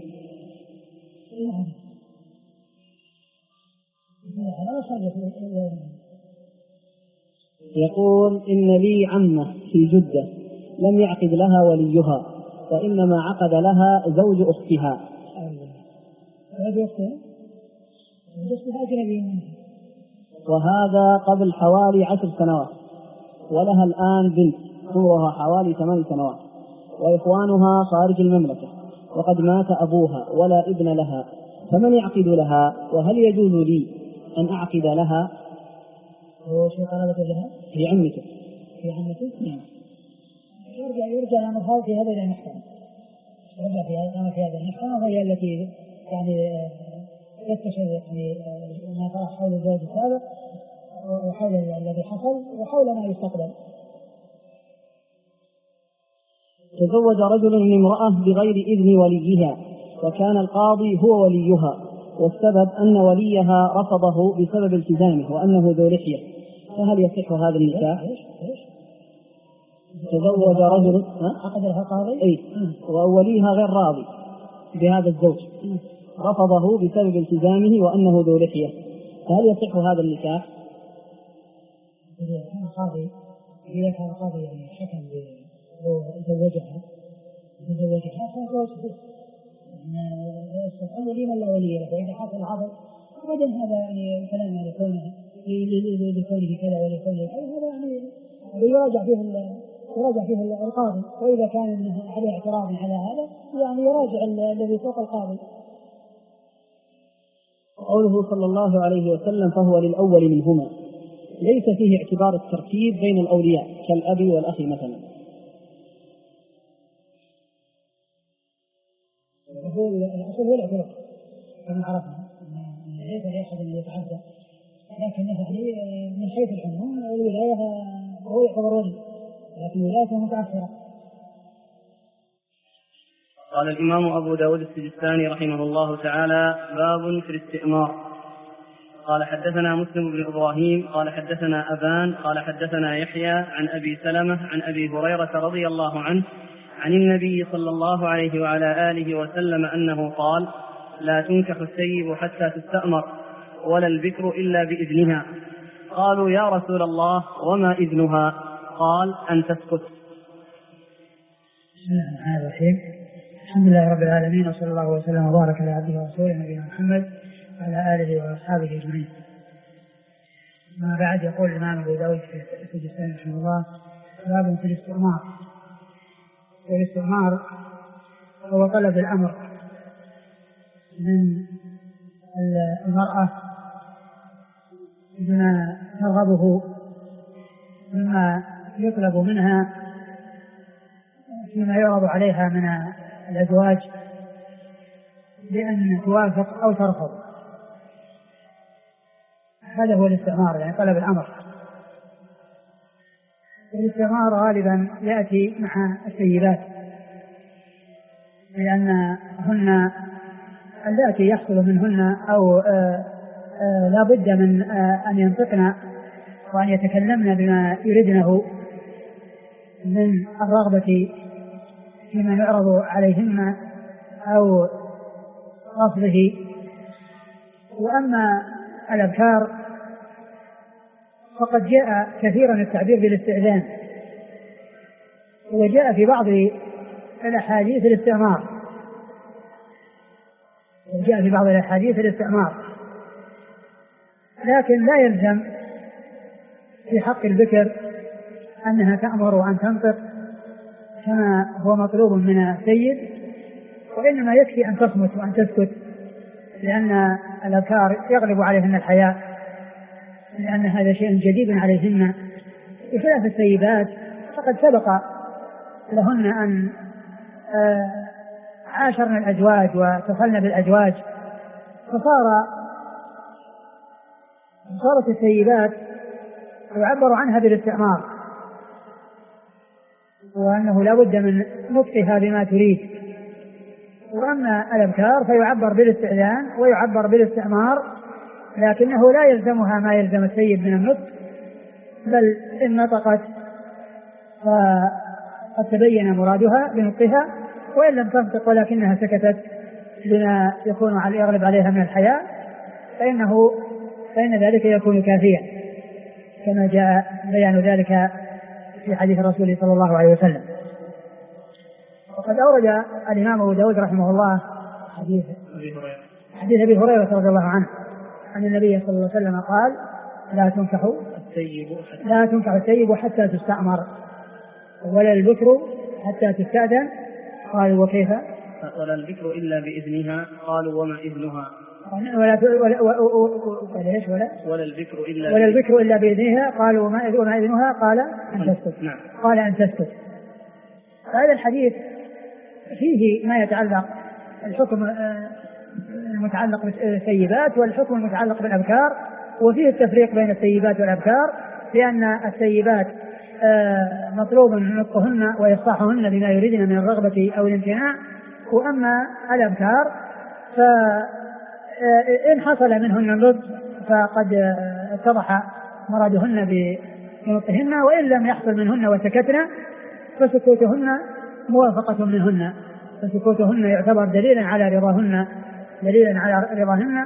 يقول: إن لي عمة في جدة لم يعقد لها وليها وإنما عقد لها زوج أختها. وهذا قبل حوالي 10 سنوات، ولها الآن بنت عمرها حوالي 8 سنوات، وإخوانها خارج المملكة، وقد مات أبوها ولا ابن لها، فمن يعقد لها؟ وهل يجوز لي أن أعقد لها؟ هو شو قرابته لها؟ هي عمته. هي عمته؟ نعم. يرجع الأمر في هذا المحكمة. يرجع في هذا المحكمة، وهي التي يعني يستشهد يعني ما طرح حول الزوج السابق وحول الذي حصل وحول ما يستقبل. تزوج رجل من امرأة بغير إذن وليها، وكان القاضي هو وليها، والسبب أن وليها رفضه بسبب التزامه وأنه ذو لحية، فهل يصح هذا النكاح؟ تزوج رجل عقدها قاضي أي ووليها غير راضي بهذا الزوج، رفضه بسبب التزامه وأنه ذو لحية، فهل يصح هذا النكاح؟ إذا كان القاضي يعني حكم زوجها فهو يستطيع ولي من لا ولي له، فإذا حصل العضل وبعدين هذا يعني كلام على كونه كذا ولكونه هذا يعني يراجع فيه القاضي، وإذا كان عليه اعتراض على هذا يعني يراجع الذي فوق القاضي. قوله صلى الله عليه وسلم فهو للأول منهما، ليس فيه اعتبار الترتيب بين الأولياء كالأب والأخ مثلا. الأصل هو الاعتراف كما عرفنا، ليس لأحد أن يتعدى، لكن من حيث العموم الولاية هو يعتبر ولي، لكن ولايته متأخرة. قال الإمام أبو داود السجستاني رحمه الله تعالى: باب في الاستئمار. قال حدثنا مسلم بن إبراهيم قال حدثنا أبان قال حدثنا يحيى عن أبي سلمة عن أبي هريرة رضي الله عنه عن النبي صلى الله عليه وعلى آله وسلم أنه قال: لا تنكح السيب حتى تستأمر، ولا البكر إلا بإذنها. قالوا: يا رسول الله وما إذنها؟ قال: أن تسكت. بسم الله الرحمن الرحيم، الحمد لله رب العالمين، وصلى الله وسلم وبارك على عبده ورسوله نبينا محمد وعلى آله وأصحابه أجمعين. ما بعد، يقول الإمام أبو داود في السجستاني رحمه الله: باب في الاستئمار. والاستئمار هو طلب الأمر من المرأة بما ترغبه مما يطلب منها فيما يعرض عليها من الأزواج بأن توافق أو ترفض. هذا هو الاستئمار، يعني طلب الأمر. الاستئمار غالبا يأتي مع السيدات، لأنهن اللاتي يحصل منهن أو لا بد من أن ينطقن وأن يتكلمن بما يردنه من الرغبة فيما يعرض عليهن أو رفضه. وأما الأبكار فقد جاء كثيرا التعبير بالاستئذان، وجاء في بعض الأحاديث الاستئمار، لكن لا يلزم في حق البكر أنها تأمر وأن تنطق كما هو مطلوب من السيد، وإنما يكفي أن تصمت وأن تسكت، لأن الأبكار يغلب عليهن الحياء، لأن هذا شيء جديد عليهن، بخلاف السيدات فقد سبق لهن أن عاشرن الأزواج واتصلن بالأزواج، فصارت السيدات يعبر عنها بالاستئمار، وأنه لا بد من نطقها بما تريد. وأما الأبكار فيعبر بالاستئذان ويعبر بالاستئمار، لكنه لا يلزمها ما يلزم السيد من النطق، بل إن نطقت فقد تبين مرادها بنطقها، وإن لم تنطق ولكنها سكتت بما يكون يغلب عليها من الحياء فإن ذلك يكون كافيا، كما جاء بيان ذلك في حديث الرسول صلى الله عليه وسلم. وقد أورد الإمام أبو داود رحمه الله حديث أبي هريرة رضي الله عنه عن النبي صلى الله عليه وسلم قال لا تنكح الثيب حتى تستأمر ولا البكر حتى تستأذن. قالوا وكيف؟ ولا البكر إلا بإذنها. قالوا وما إذنها؟ ولا البكر إلا بإذنها. قالوا وما إذنها؟ قال أن تسكت. قال أن تسكت. هذا الحديث فيه ما يتعلق الحكم المتعلق بالثيبات والحكم المتعلق بالأبكار، وفيه التفريق بين الثيبات والأبكار، لأن الثيبات مطلوب نطقهن وإصلاحهن بما يريدن من الرغبة أو الامتناع، وأما الأبكار فإن حصل منهن النطق فقد اتضح مرادهن بنطقهن، وإن لم يحصل منهن وسكتنا فسكوتهن موافقة منهن، فسكوتهن يعتبر دليلا على رضاهن.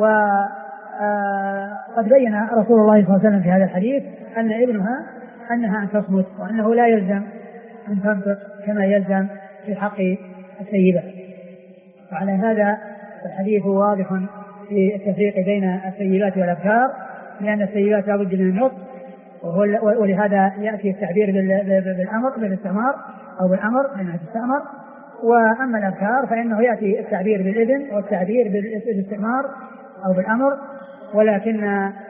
وقد بين رسول الله صلى الله عليه وسلم في هذا الحديث أن ابنها أنها أن تصمت، وأنه لا يلزم أن تنطق كما يلزم في حق الثيبات. وعلى هذا الحديث واضح في التفريق بين الثيبات والأبكار، لأن الثيبات لا بد من النطق، ولهذا يأتي التعبير بالأمر بالاستعمار أو بالأمر لأنها تستأمر. وأما الأبكار فإنه يأتي التعبير بالإذن والتعبير بالاستعمار أو بالأمر، ولكن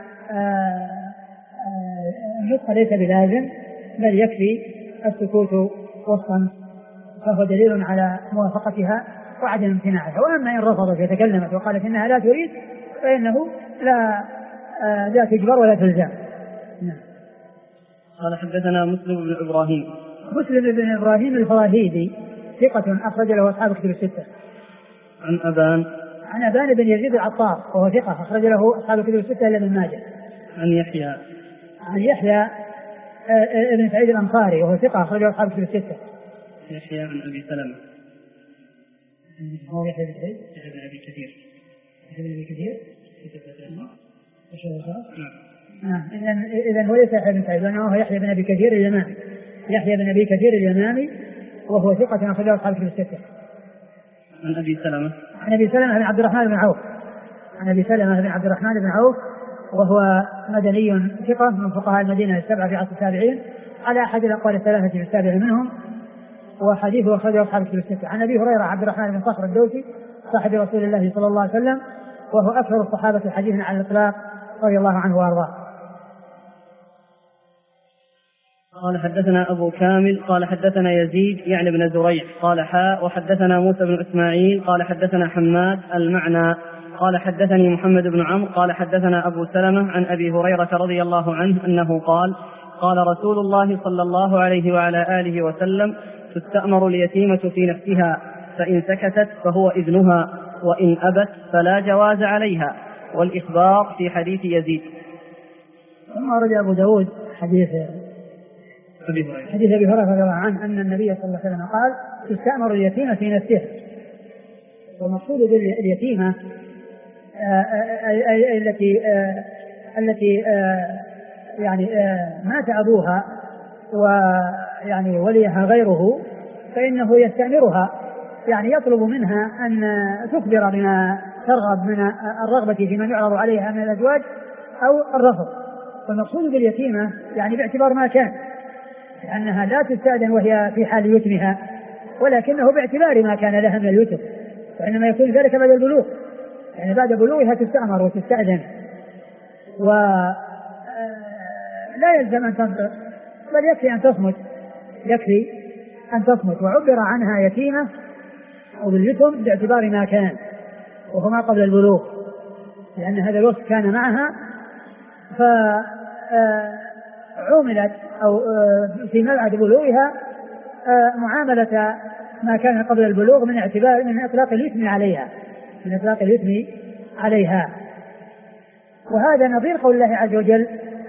النطق ليس بلازم، بل يكفي السكوت والصمت، فهو دليل على موافقتها وعدم امتناعها. وأما إن رفضت وتكلمت وقالت إنها لا تريد فإنه لا تجبر ولا تلزم. قال حدثنا مسلم بن إبراهيم الفراهيدي ثقة أخرج له أصحاب كتب الستة. عن أبان بن يزيد العطار وهو ثقة أخرج له أصحاب كتب الستة إلا ابن ماجه. عن يحيى ابن سعيد الأنصاري وهو ثقة أخرج له أصحاب كتب الستة. يحيى عن أبي سلمة. هو يحيى بن سعيد بن أبي كثير. إذن هو ليس يحيى بن سعيد، لأنه هو يحيى بن أبي كثير اليمامي وهو ثقة أخرج له أصحاب كتب الستة. عن أبي سلمة بن عبد الرحمن بن عوف وهو مدني ثقة من فقهاء المدينة السبعة في عصر التابعين، على أحد الأقوال الثلاثة في السابع منهم، وحديثه أخرجه أصحاب كتب الستة. عن أبي هريرة عبد الرحمن بن صخر الدوسي صاحب رسول الله صلى الله عليه وسلم، وهو أكثر الصحابة حديثا على الإطلاق رضي الله عنه وأرضاه. قال حدثنا أبو كامل قال حدثنا يزيد يعني بن زريع قال وحدثنا موسى بن إسماعيل قال حدثنا حماد المعنى قال حدثني محمد بن عمرو قال حدثنا أبو سلمة عن أبي هريرة رضي الله عنه أنه قال رسول الله صلى الله عليه وعلى آله وسلم تستأمر اليتيمة في نفسها، فإن سكتت فهو إذنها، وإن أبت فلا جواز عليها. والإخبار في حديث يزيد. ثم ورد أبو داود حديث أبي هريرة رضي الله عنه أن النبي صلى الله عليه وسلم قال تستأمر اليتيمة في نفسها. والمقصود باليتيمة التي يعني مات أبوها ويعني وليها غيره، فإنه يستأمرها، يعني يطلب منها أن تخبر بما ترغب من الرغبة في من يعرض عليها من الأزواج أو الرفض. والمقصود باليتيمة يعني باعتبار ما كان، لأنها لا تستأذن وهي في حال يتمها، ولكنه باعتبار ما كان لها من اليتم، وإنما يكون ذلك بعد البلوغ، يعني بعد بلوغها تستأمر وتستأذن، ولا يلزم أن تنطق، بل يكفي أن تصمت. وعبر عنها يتيمة أو باليتم باعتبار ما كان وهو ما قبل البلوغ، لأن هذا الوقت كان معها، فعملت أو في مبعد بلوغها معاملة ما كان قبل البلوغ من إطلاق اليتم عليها. وهذا نظير قول الله عز وجل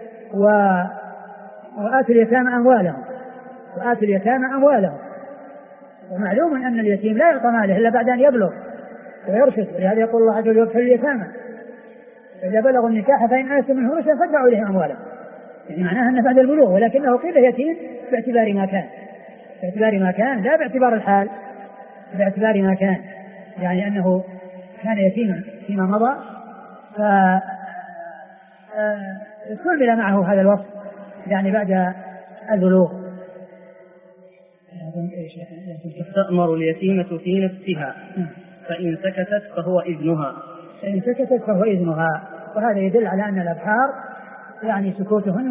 وآتوا اليتامى أموالهم. ومعلوم أن اليتيم لا يعطى ماله إلا بعد أن يبلغ ويرشد، ولهذا يقول الله عز وجل وابتلوا اليتامى فإذا بلغوا النكاح فإن آنستم منه رشدا فادفعوا إليهم أموالهم، يعني معناها أنه بعد البلوغ، ولكنه قيل يتيم باعتبار ما كان، باعتبار ما كان لا باعتبار الحال، باعتبار ما كان، يعني أنه كان يتيما فيما مضى فاستعمل معه هذا الوصف يعني بعد البلوغ. تأمر اليتيمة في نفسها فإن سكتت فهو إذنها. فإن سكتت فهو إذنها، وهذا يدل على أن الأبحار يعني سكوتهن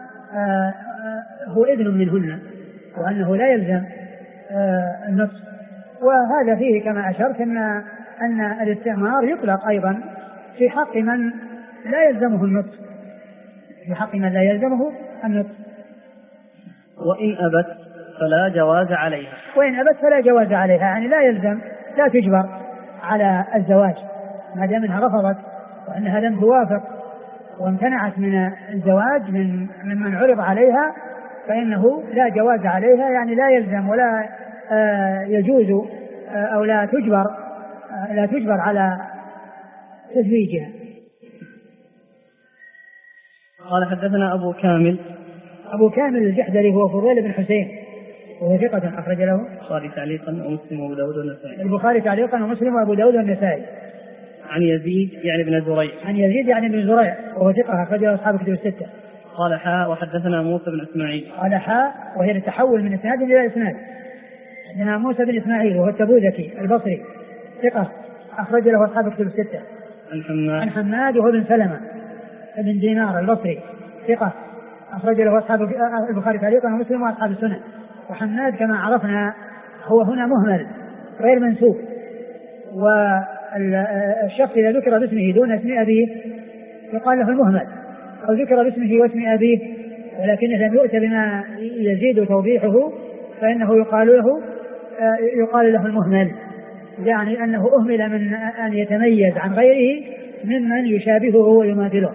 هو إذن منهن، وأنه لا يلزم النص. وهذا فيه كما أشرت أن الاستعمار يطلق أيضا في حق من لا يلزمه النص، في حق من لا يلزمه النص. وإن أبت فلا جواز عليها. وإن أبت فلا جواز عليها، يعني لا يلزم، لا تجبر على الزواج ما دام انها رفضت وأنها لم توافق وامتنعت من الزواج ممن عرض عليها، فإنه لا جواز عليها، يعني لا يلزم ولا يجوز أو لا تجبر على تزويجها. قال حدثنا أبو كامل الجحدري هو فضيل بن حسين وهو ثقة أخرج له البخاري تعليقا ومسلم وأبو داود والنسائي. البخاري تعليقا ومسلم وأبو داود والنسائي. عن يزيد يعني بن زريع وهو ثقة أخرج له أصحاب الكتب الستة. قال حاء وحدثنا موسى بن إسماعيل. قال حاء وهي التحول من إسناد إلى إسناد. عندنا موسى بن إسماعيل وهو التبوذكي البصري ثقة أخرج له أصحاب الكتب الستة. عن حماد وهو بن سلمة بن دينار البصري ثقة أخرج له أصحاب البخاري تعليقا ومسلم وأصحاب السنن. وحماد كما عرفنا هو هنا مهمل غير منسوب، والشخص إذا ذكر باسمه دون اسم أبيه يقال له المهمل، أو ذكر باسمه واسم أبيه ولكنه لم يؤت بما يزيد توضيحه فإنه يقال له المهمل، يعني أنه أهمل من أن يتميز عن غيره ممن يشابهه ويماثله.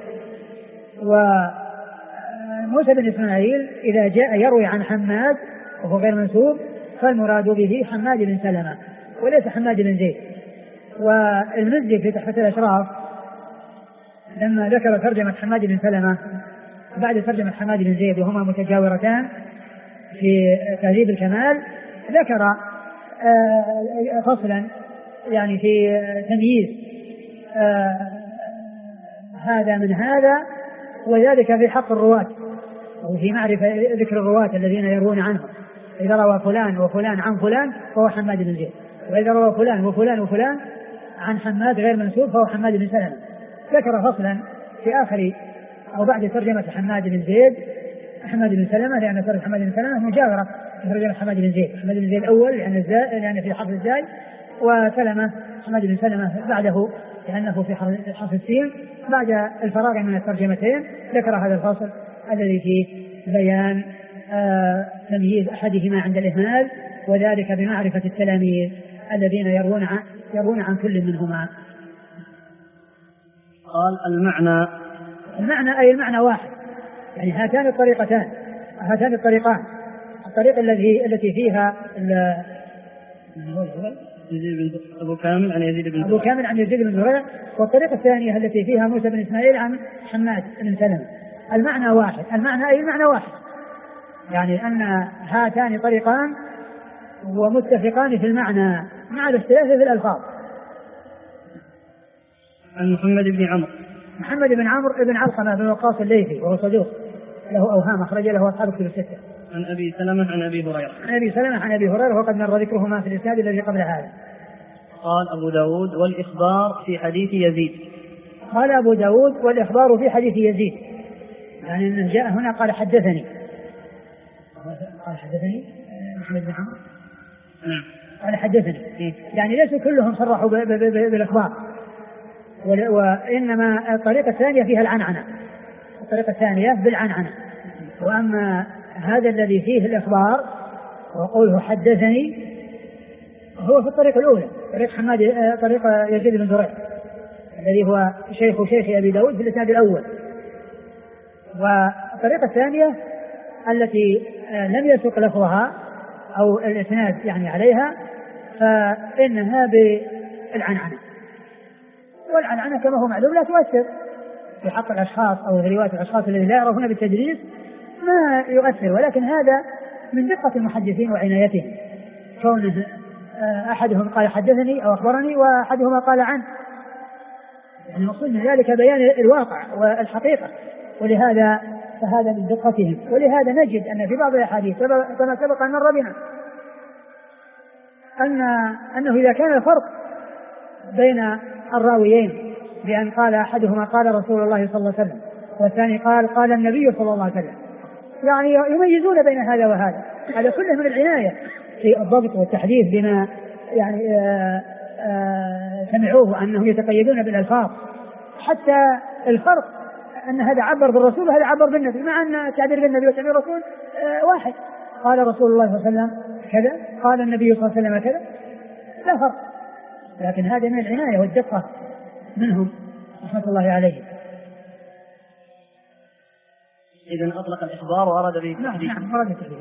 وموسى بن إسماعيل إذا جاء يروي عن حماد وهو غير منسوب فالمراد به حماد بن سلمة وليس حماد بن زيد. والمزي في تحفة الأشراف لما ذكر ترجمة حماد بن سلمة بعد ترجمة حماد بن زيد وهما متجاورتان في تهذيب الكمال ذكر فصلا يعني في تمييز هذا من هذا، وذلك في حق الرواة وفي معرفة ذكر الرواة الذين يروون عنه. إذا روى فلان وفلان عن فلان فهو حماد بن زيد، وإذا روى فلان وفلان وفلان عن حماد غير منسوب فهو حماد بن سلمة. ذكر فصلا في آخر أو بعد ترجمة حماد بن سلمة لأن ترجمة حماد بن سلمة مجاورة ترجمة حماد بن زيد. حماد بن زيد الأول لأن في حرف الزاي، وسلمة حماد بن سلمة بعده لأنه في حرف السين. بعد الفراغ من الترجمتين ذكر هذا الفصل الذي فيه بيان تمييز أحدهما عند الإهمال، وذلك بمعرفة التلاميذ الذين يروون عن كل منهما. قال المعنى أي المعنى واحد، يعني هاتان الطريقان، الطريقة التي فيها أبو كامل عن يزيد بن زريع، والطريقة الثانية التي فيها موسى بن إسماعيل عن حماد بن سلمة. المعنى واحد، المعنى أي المعنى واحد، يعني أن هاتان طريقان ومتفقان في المعنى مع الاختلاف في الألفاظ. عن محمد بن عمرو بن علقمة بن وقاص الليثي وهو صدوق له أوهام أخرج له أصحاب الكتب الستة. عن أبي سلمة عن أبي هريرة وقد مر ذكرهما في الإسناد الذي قبل هذا. قال أبو داود والإخبار في حديث يزيد. قال أبو داود والإخبار في حديث يزيد، يعني أنه جاء هنا قال حدثني محمد بن عمرو قال حدثني، يعني ليس كلهم صرحوا بالإخبار، وإنما الطريقة الثانية فيها العنعنة، الطريقة الثانية بالعنعنة. وأما هذا الذي فيه الإخبار وقوله حدثني هو في الطريقة الأولى، طريق يزيد بن زريع الذي هو شيخ أبي داود في الإسناد الأول. والطريقة الثانية التي لم يسق لفظها أو الإسناد يعني عليها فإنها بالعنعنة، والعنعنة كما هو معلوم لا تؤثر في حق الأشخاص أو رواية الأشخاص الذين لا يعرفون بالتدريس، ما يؤثر، ولكن هذا من دقة المحدثين وعنايتهم، كون أحدهم قال حدثني أو أخبرني وأحدهما قال عنه، يعني المقصود من ذلك بيان الواقع والحقيقة، ولهذا فهذا من دقتهم. ولهذا نجد أن في بعض الأحاديث كما سبق أن مر بنا أنه إذا كان الفرق بين الراويين بأن قال أحدهما قال رسول الله صلى الله عليه وسلم والثاني قال النبي صلى الله عليه وسلم، يعني يميزون بين هذا وهذا، هذا كله من العناية في الضبط والتحديث بما يعني سمعوه أنهم يتقيدون بالألفاظ، حتى الفرق أن هذا عبر بالرسول وهذا عبر بالنبي، مع أن تعبير بالنبي وتعبير الرسول واحد، قال رسول الله صلى الله عليه وسلم كذا، قال النبي صلى الله عليه وسلم كذا، لا فرق، لكن هذا من العناية والدقة منهم رحمة الله عليهم. إذن أطلق الإخبار وأراد به التحديث. نعم أراد التحديث.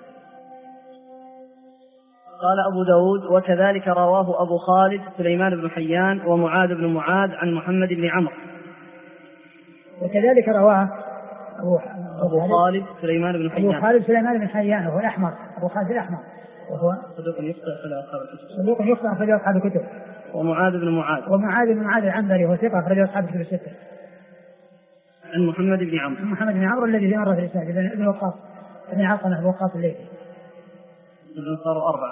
قال أبو داود: وكذلك رواه أبو خالد سليمان بن حيان ومعاذ بن معاذ عن محمد بن عمرو. وكذلك رواه أبو خالد سليمان بن حيان. أبو خالد سليمان بن حيان وهو الأحمر، أبو خالد الأحمر، وهو صدوق يخطئ في أصحاب الكتب. صدوق يخطئ في أصحاب الكتب. ومعاذ بن معاذ العنبري وهو ثقة أخرجه أصحاب الكتب الستة. عن محمد بن عمرو. محمد بن عمرو الذي مر في الإسناد ابن وقاص ابن علقمة وقاص الليثي. صاروا أربعة.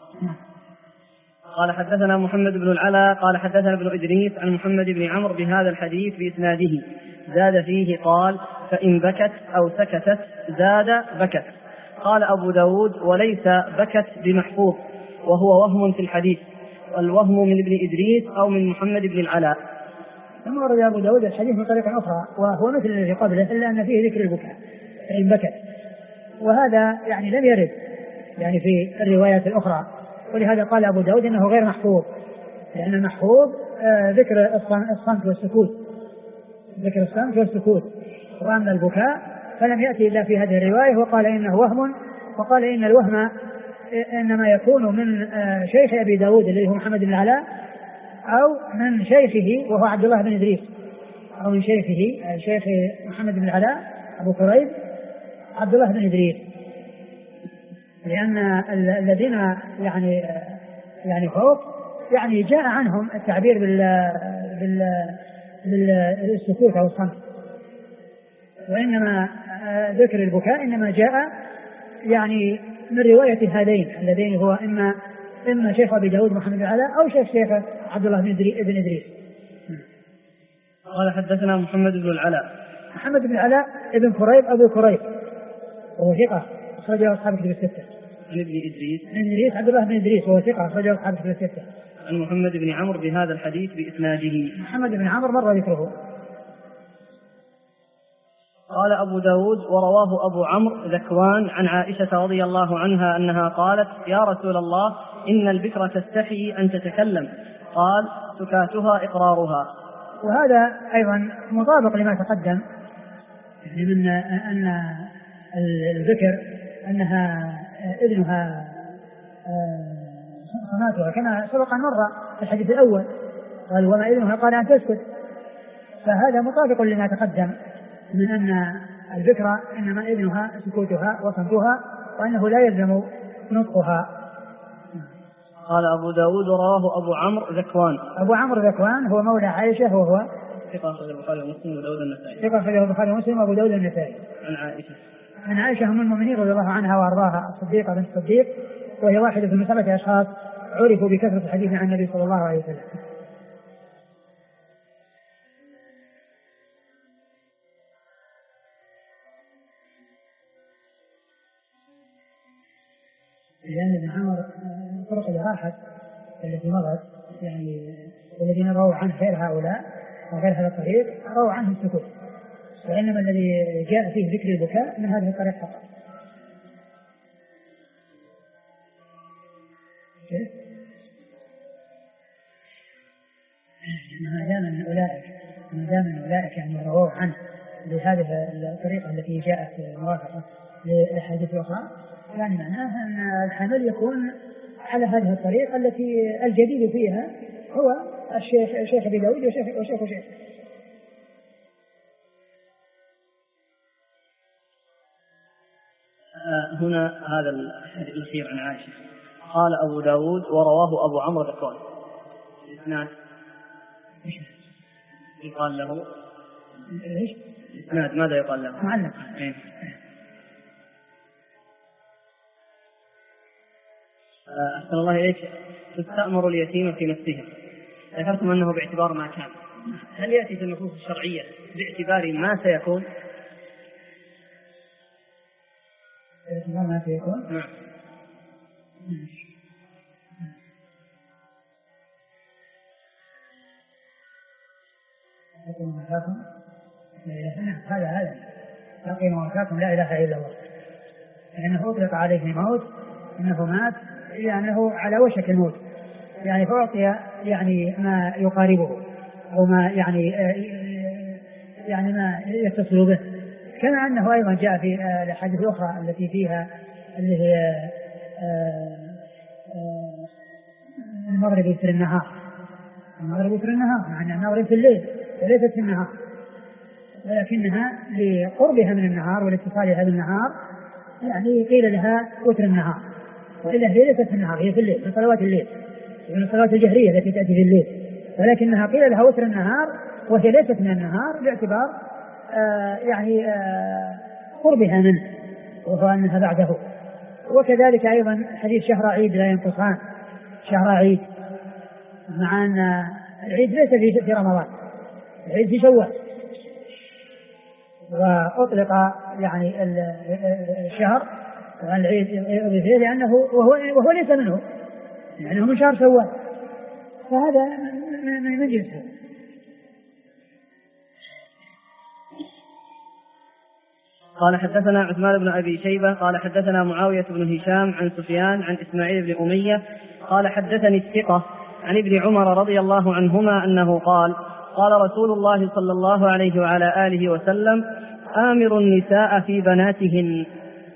قال حدثنا محمد بن العلاء قال حدثنا ابن إدريس عن محمد بن عمرو بهذا الحديث بإسناده، زاد فيه قال: فإن بكت أو سكتت زاد بكت. قال أبو داود: وليس بكت بمحفوظ، وهو وهم في الحديث، والوهم من ابن إدريس أو من محمد بن العلاء. ثم ورد أبو داود الحديث من طريقة أخرى وهو مثل الذي قبله إلا أن فيه ذكر البكاء فإن بكت، وهذا يعني لم يرد يعني في الروايات الأخرى، ولهذا قال أبو داود إنه غير محفوظ، لأن المحفوظ ذكر الصمت والسكوت، ذكر الصمت والسكوت، وأما البكاء فلم يأتي إلا في هذه الرواية، وقال إنه وهم، وقال إن الوهم إنما يكون من شيخ أبي داود الذي هو محمد بن العلاء، أو من شيخه وهو عبد الله بن إدريس، أو من شيخه شيخ محمد بن العلاء أبو كريب عبد الله بن إدريس، لأن الذين يعني فوق يعني جاء عنهم التعبير بالسكوت أو الصمت، وإنما ذكر البكاء إنما جاء يعني من رواية هذين الذين هو إما شيخ أبي داود محمد بن العلاء أو شيخ عبد الله بن إدريس. قال حدثنا محمد بن العلاء ابن كريب أبو كريب وهو ثقة أخرجه أصحاب الكتب الستة. عن ابن إدريس عبد الله بن إدريس وهو ثقة أخرجه أصحاب الكتب الستة. عن محمد بن عمرو بهذا الحديث بإسناده. محمد بن عمرو مر ذكره. قال أبو داود: ورواه أبو عمرو ذكوان عن عائشة رضي الله عنها أنها قالت: يا رسول الله، إن البكر تستحي أن تتكلم، قال: سكاتها إقرارها. وهذا أيضا مطابق لما تقدم من أن الذكر أنها إذنها صماتها، كما سبق أن مر في الحديث الأول قال: وما إذنها، قال: أن تسكت. فهذا مطابق لما تقدم من أن الذكر إنما إذنها سكوتها وصمتها، وأنه لا يلزم نطقها. قال أبو داود: ورواه أبو عمرو ذكوان. أبو عمرو ذكوان هو مولى عائشة، وهو ثقة أخرجه البخاري ومسلم وداود النسائي. ثقة أخرجه البخاري ومسلم وأبو داود النسائي. عن عائشة أم المؤمنين رضي الله عنها وأرضاها، الصديقة بنت الصديق، وهي واحدة من 7 أشخاص عرفوا بكثرة الحديث عن النبي صلى الله عليه وسلم. لأن ابن عمر الطرق اللي راحت التي مضت يعني والذين رووا عنه غير هؤلاء وغير هذا الطريق رووا عنه السكوت، وإنما الذي جاء فيه ذكر البكاء من هذه الطريق فقط. ما دام من أولئك يعني رووا عنه بهذه الطريقة التي جاءت موافقة للأحاديث الأخرى، يعني معناها أن الحمل يكون على هذه الطريقة التي الجديد فيها هو الشيخ أبي داود وشيخ شيخ. هنا هذا الحديث الأخير عن عائشة قال أبو داود ورواه أبو عمرو ذكوان الإسناد يقال له الإسناد ماذا يقال له؟ معلق. أحسن الله إليك. تستأمر اليتيم في نفسه، ذكرتم أنه باعتبار ما كان، هل يأتي في النصوص الشرعية باعتبار ما سيكون؟ ما سيكون؟ نعم. هذا يقين وفاكم لا إله إلا الله، لأنه أطلق عليه الموت أنه مات، لأنه على وشك الموت، يعني فأعطي يعني ما يقاربه أو ما يعني ما يتصل به. كما أنه أيضا جاء في الأحاديث الأخرى التي فيها اللي هي المغرب يسر النهار، المغرب يسر النهار، مع أن المغرب في الليل وليست في النهار، ولكنها لقربها من النهار والاتصالها بالنهار يعني قيل لها وتر النهار، وإلا هي ليست في النهار، هي في الليل، من صلوات الليل، من الصلوات الجهرية التي تأتي في الليل، ولكنها قيل لها وتر النهار وهي ليست من النهار باعتبار قربها منه وهو أنها بعده. وكذلك أيضا حديث شهر عيد لا ينقصان، شهر عيد، مع أن العيد ليس في رمضان، العيد في شوال، وأطلق يعني الشهر العيد لأنه وهو ليس منه، لأنه من شهر شوال، فهذا من جنسه. قال حدثنا عثمان بن أبي شيبة قال حدثنا معاوية بن هشام عن سفيان عن إسماعيل بن أمية قال حدثني الثقة عن ابن عمر رضي الله عنهما أنه قال قال رسول الله صلى الله عليه وعلى آله وسلم آمر النساء في بناتهن.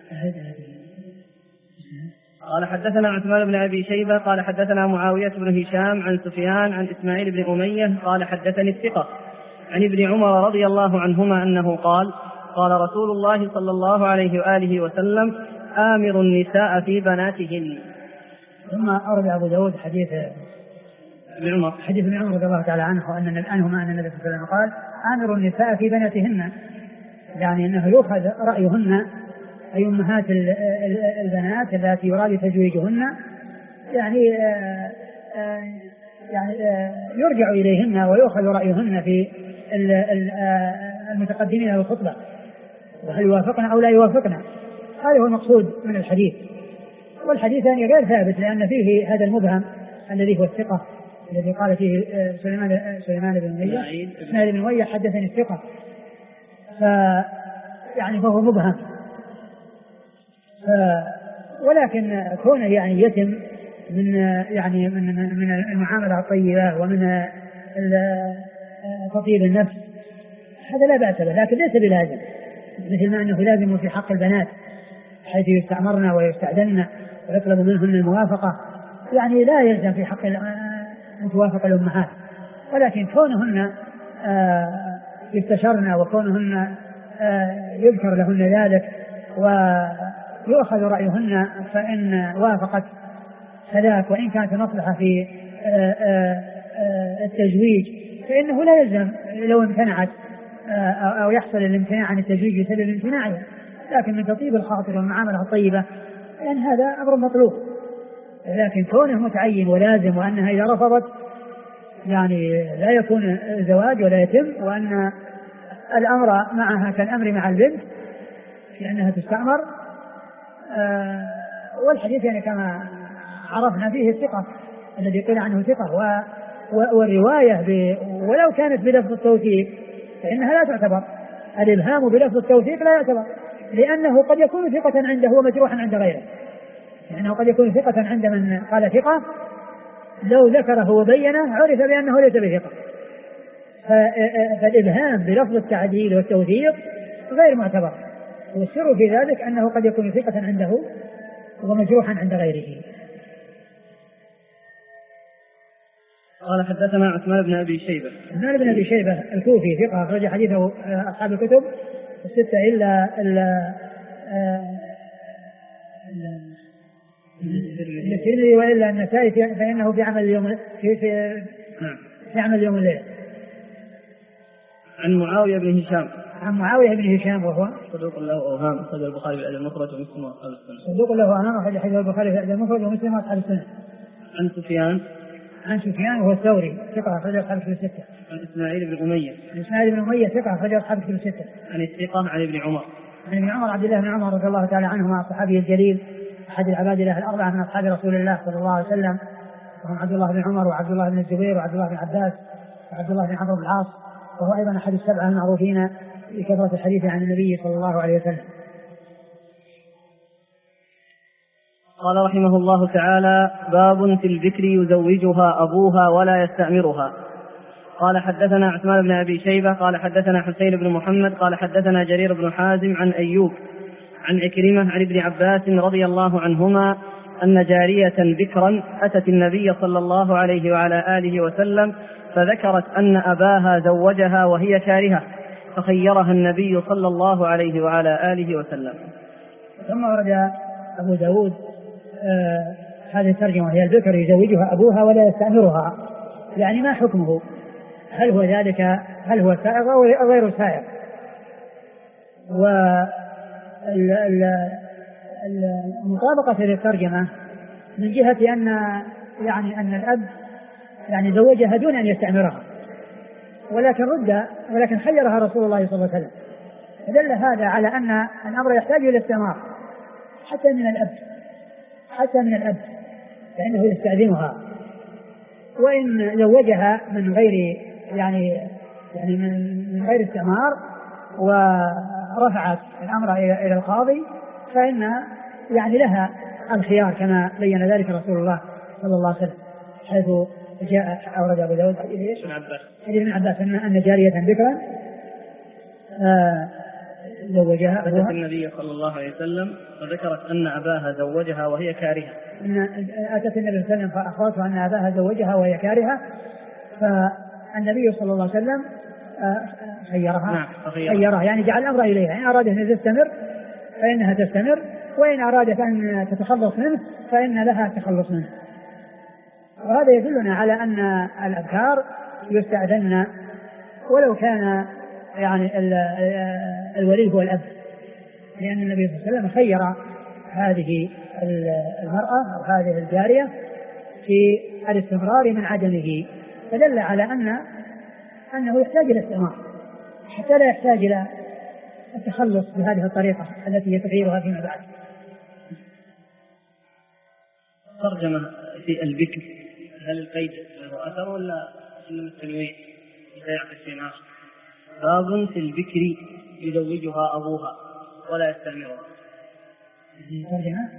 قال حدثنا عثمان بن أبي شيبة قال حدثنا معاوية بن هشام عن سفيان عن إسماعيل بن أمية قال حدثني الثقة عن ابن عمر رضي الله عنهما أنه قال قال رسول الله صلى الله عليه وآله وسلم آمر النساء في بناتهن. ثم أورد أبو داود حديث ابن عمر رضي الله تعالى عنه أن النبي صلى الله عليه وسلم قال آمر النساء في بناتهن، يعني أنه يؤخذ رأيهن أي أمهات البنات التي يراد تزويجهن، يعني يرجع إليهن ويؤخذ رأيهن في المتقدمين للخطبة، وهل يوافقن أو لا يوافقن، هذا هو المقصود من الحديث. والحديث ثاني غير ثابت لأن فيه هذا المبهم الذي هو الثقة الذي قال فيه سليمان بن أمية حدثني الثقة، يعني فهو مبهم. ولكن كونه يعني يتم من المعاملة الطيبة ومن تطيب النفس هذا لا بأس به، لكن ليس بلازم، مثل ما أنه لازم في حق البنات حيث يستعمرن ويستعدن ويطلب منهن الموافقة، يعني لا يلزم في حق أن توافق الأمهات، ولكن كونهن يستشرن وكونهن يذكر لهن ذلك ويؤخذ رأيهن، فإن وافقت فذاك وإن كانت مصلحة في التزويج فإنه لا يلزم لو امتنعت أو يحصل الامتناع عن التزويج بسبب امتناعها، لكن من تطيب الخاطر والمعاملة الطيبة يعني هذا أمر مطلوب. لكن كونه متعين ولازم وأنها إذا رفضت يعني لا يكون زواج ولا يتم، وأن الأمر معها كالأمر مع البنت لأنها تستأمر. والحديث يعني كما عرفنا فيه الثقة الذي قيل عنه ثقة، والرواية ولو كانت بلفظ التوثيق فإنها لا تعتبر، الإبهام بلفظ التوثيق لا يعتبر، لأنه قد يكون ثقة عنده ومجروحا عند غيره، لأنه قد يكون ثقة عند من قال ثقة لو ذكره وبينه عرف بأنه ليس بثقة، فالإبهام بلفظ التعديل والتوثيق غير معتبر، والسر في ذلك أنه قد يكون ثقة عنده ومجروحا عند غيره. قال حدثنا عثمان بن أبي شيبة الكوفي ثقة أخرج حديثه أصحاب الكتب الستة إلا الترمذي وإلا النسائي فإنه في عمل اليوم في عمل اليوم الليل. عن معاوية بن هشام. عن معاوية بن هشام وهو صدوق له أوهام، أخرج البخاري في الأدب المفرد ومسلم وأصحاب السنة. صدوق له أوهام، أخرج حديث البخاري في الأدب المفرد ومسلم وأصحاب السنة. عن سفيان. عن سفيان وهو الثوري ثقة أخرج أصحاب الكتب الستة. عن إسماعيل بن أمية. عن إسماعيل بن أمية ثقة أخرج أصحاب الكتب الستة. عن الثقة عن ابن عمر. عن ابن عمر عبد الله بن عمر رضي الله تعالى عنهما الصحابي الجليل أحد العبادلة الأربعة من أصحاب رسول الله صلى الله عليه وسلم، وهم عبد الله بن عمر وعبد الله بن الزبير وعبد الله بن عباس وعبد الله بن عمرو بن العاص، وهو أيضا أحد السبعة المعروفين بكثرة الحديث عن النبي صلى الله عليه وسلم. قال رحمه الله تعالى: باب في البكر يزوجها أبوها ولا يستأمرها. قال حدثنا عثمان بن أبي شيبة قال حدثنا حسين بن محمد قال حدثنا جرير بن حازم عن أيوب عن عكرمة عن ابن عباس رضي الله عنهما أن جارية بكرا أتت النبي صلى الله عليه وعلى آله وسلم فذكرت أن أباها زوجها وهي كارهة فخيرها النبي صلى الله عليه وعلى آله وسلم. ثم ورد أبو داود هذه الترجمة، هي البكر يزوجها أبوها ولا يستأمرها، يعني ما حكمه؟ هل هو ذلك؟ هل هو سائغ أو غير سائغ؟ والمطابقة للترجمة من جهة أن الأب يعني زوجها دون أن يستأمرها، ولكن خيرها رسول الله صلى الله عليه وسلم، فدل هذا على أن الأمر يحتاج إلى استئمار حتى من الأب فإنه يستأذنها، وإن زوجها من غير من غير استئمار ورفعت الأمر إلى القاضي فإن لها الخيار كما بين ذلك رسول الله صلى الله عليه وسلم، حيث جاء أورد أبو داود ابن عباس أن جارية بكرا زوجها أتت النبي صلى الله عليه وسلم وذكرت أن أباها زوجها وهي كارهة. أتت النبي صلى الله عليه وسلم فأخبرته أن أباها زوجها وهي كارهة، فالنبي صلى الله عليه وسلم خيرها يعني جعل الأمر إليها، إن أرادت أن تستمر فإنها تستمر، وإن أرادت أن تتخلص منه فإن لها التخلص منه. وهذا يدلنا على أن الأبكار يستأذن ولو كان الولي هو الأب، لأن النبي صلى الله عليه وسلم خير هذه المرأة أو هذه الجارية في الاستمرار من عدمه، فدل على أنه يحتاج إلى استمرار حتى لا يحتاج إلى التخلص بهذه الطريقة التي يتغيرها فيما بعد. ترجمة في البكر، هل القيد له أثر ولا من التنوين يعطي استئناف؟ باب في البكر يزوجها أبوها ولا يستأمرها. ترجمة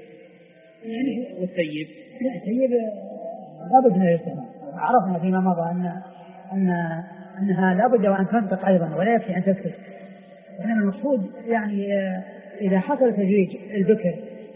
والسيب لابد من الاستئمار. عرفنا فيما مضى أنها لابد وأن تنطق أيضا ولا يكفي أن تسكت، إنما المقصود إذا حصل تزويج البكر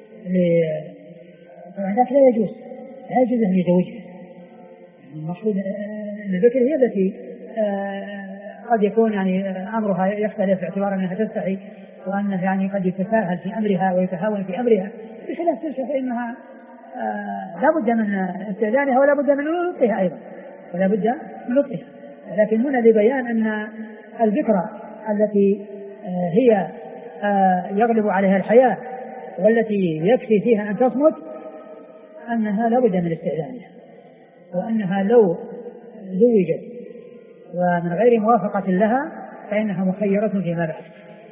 فذلك لا يجوز أن يزوجها. المقصود أن البكر هي التي قد يكون أمرها يختلف باعتبار أنها تستحي، وأنه قد يتساهل في أمرها ويتهاون في أمرها، بخلاف تلك فإنها لا بد من استئذانها ولا بد من لطفها أيضا لكن هنا لبيان أن الذكرى التي هي يغلب عليها الحياة والتي يكفي فيها أن تصمت أنها لا بد من استئذانها، وأنها لو زوجت ومن غير موافقة لها فإنها مخيرة فيما بعد.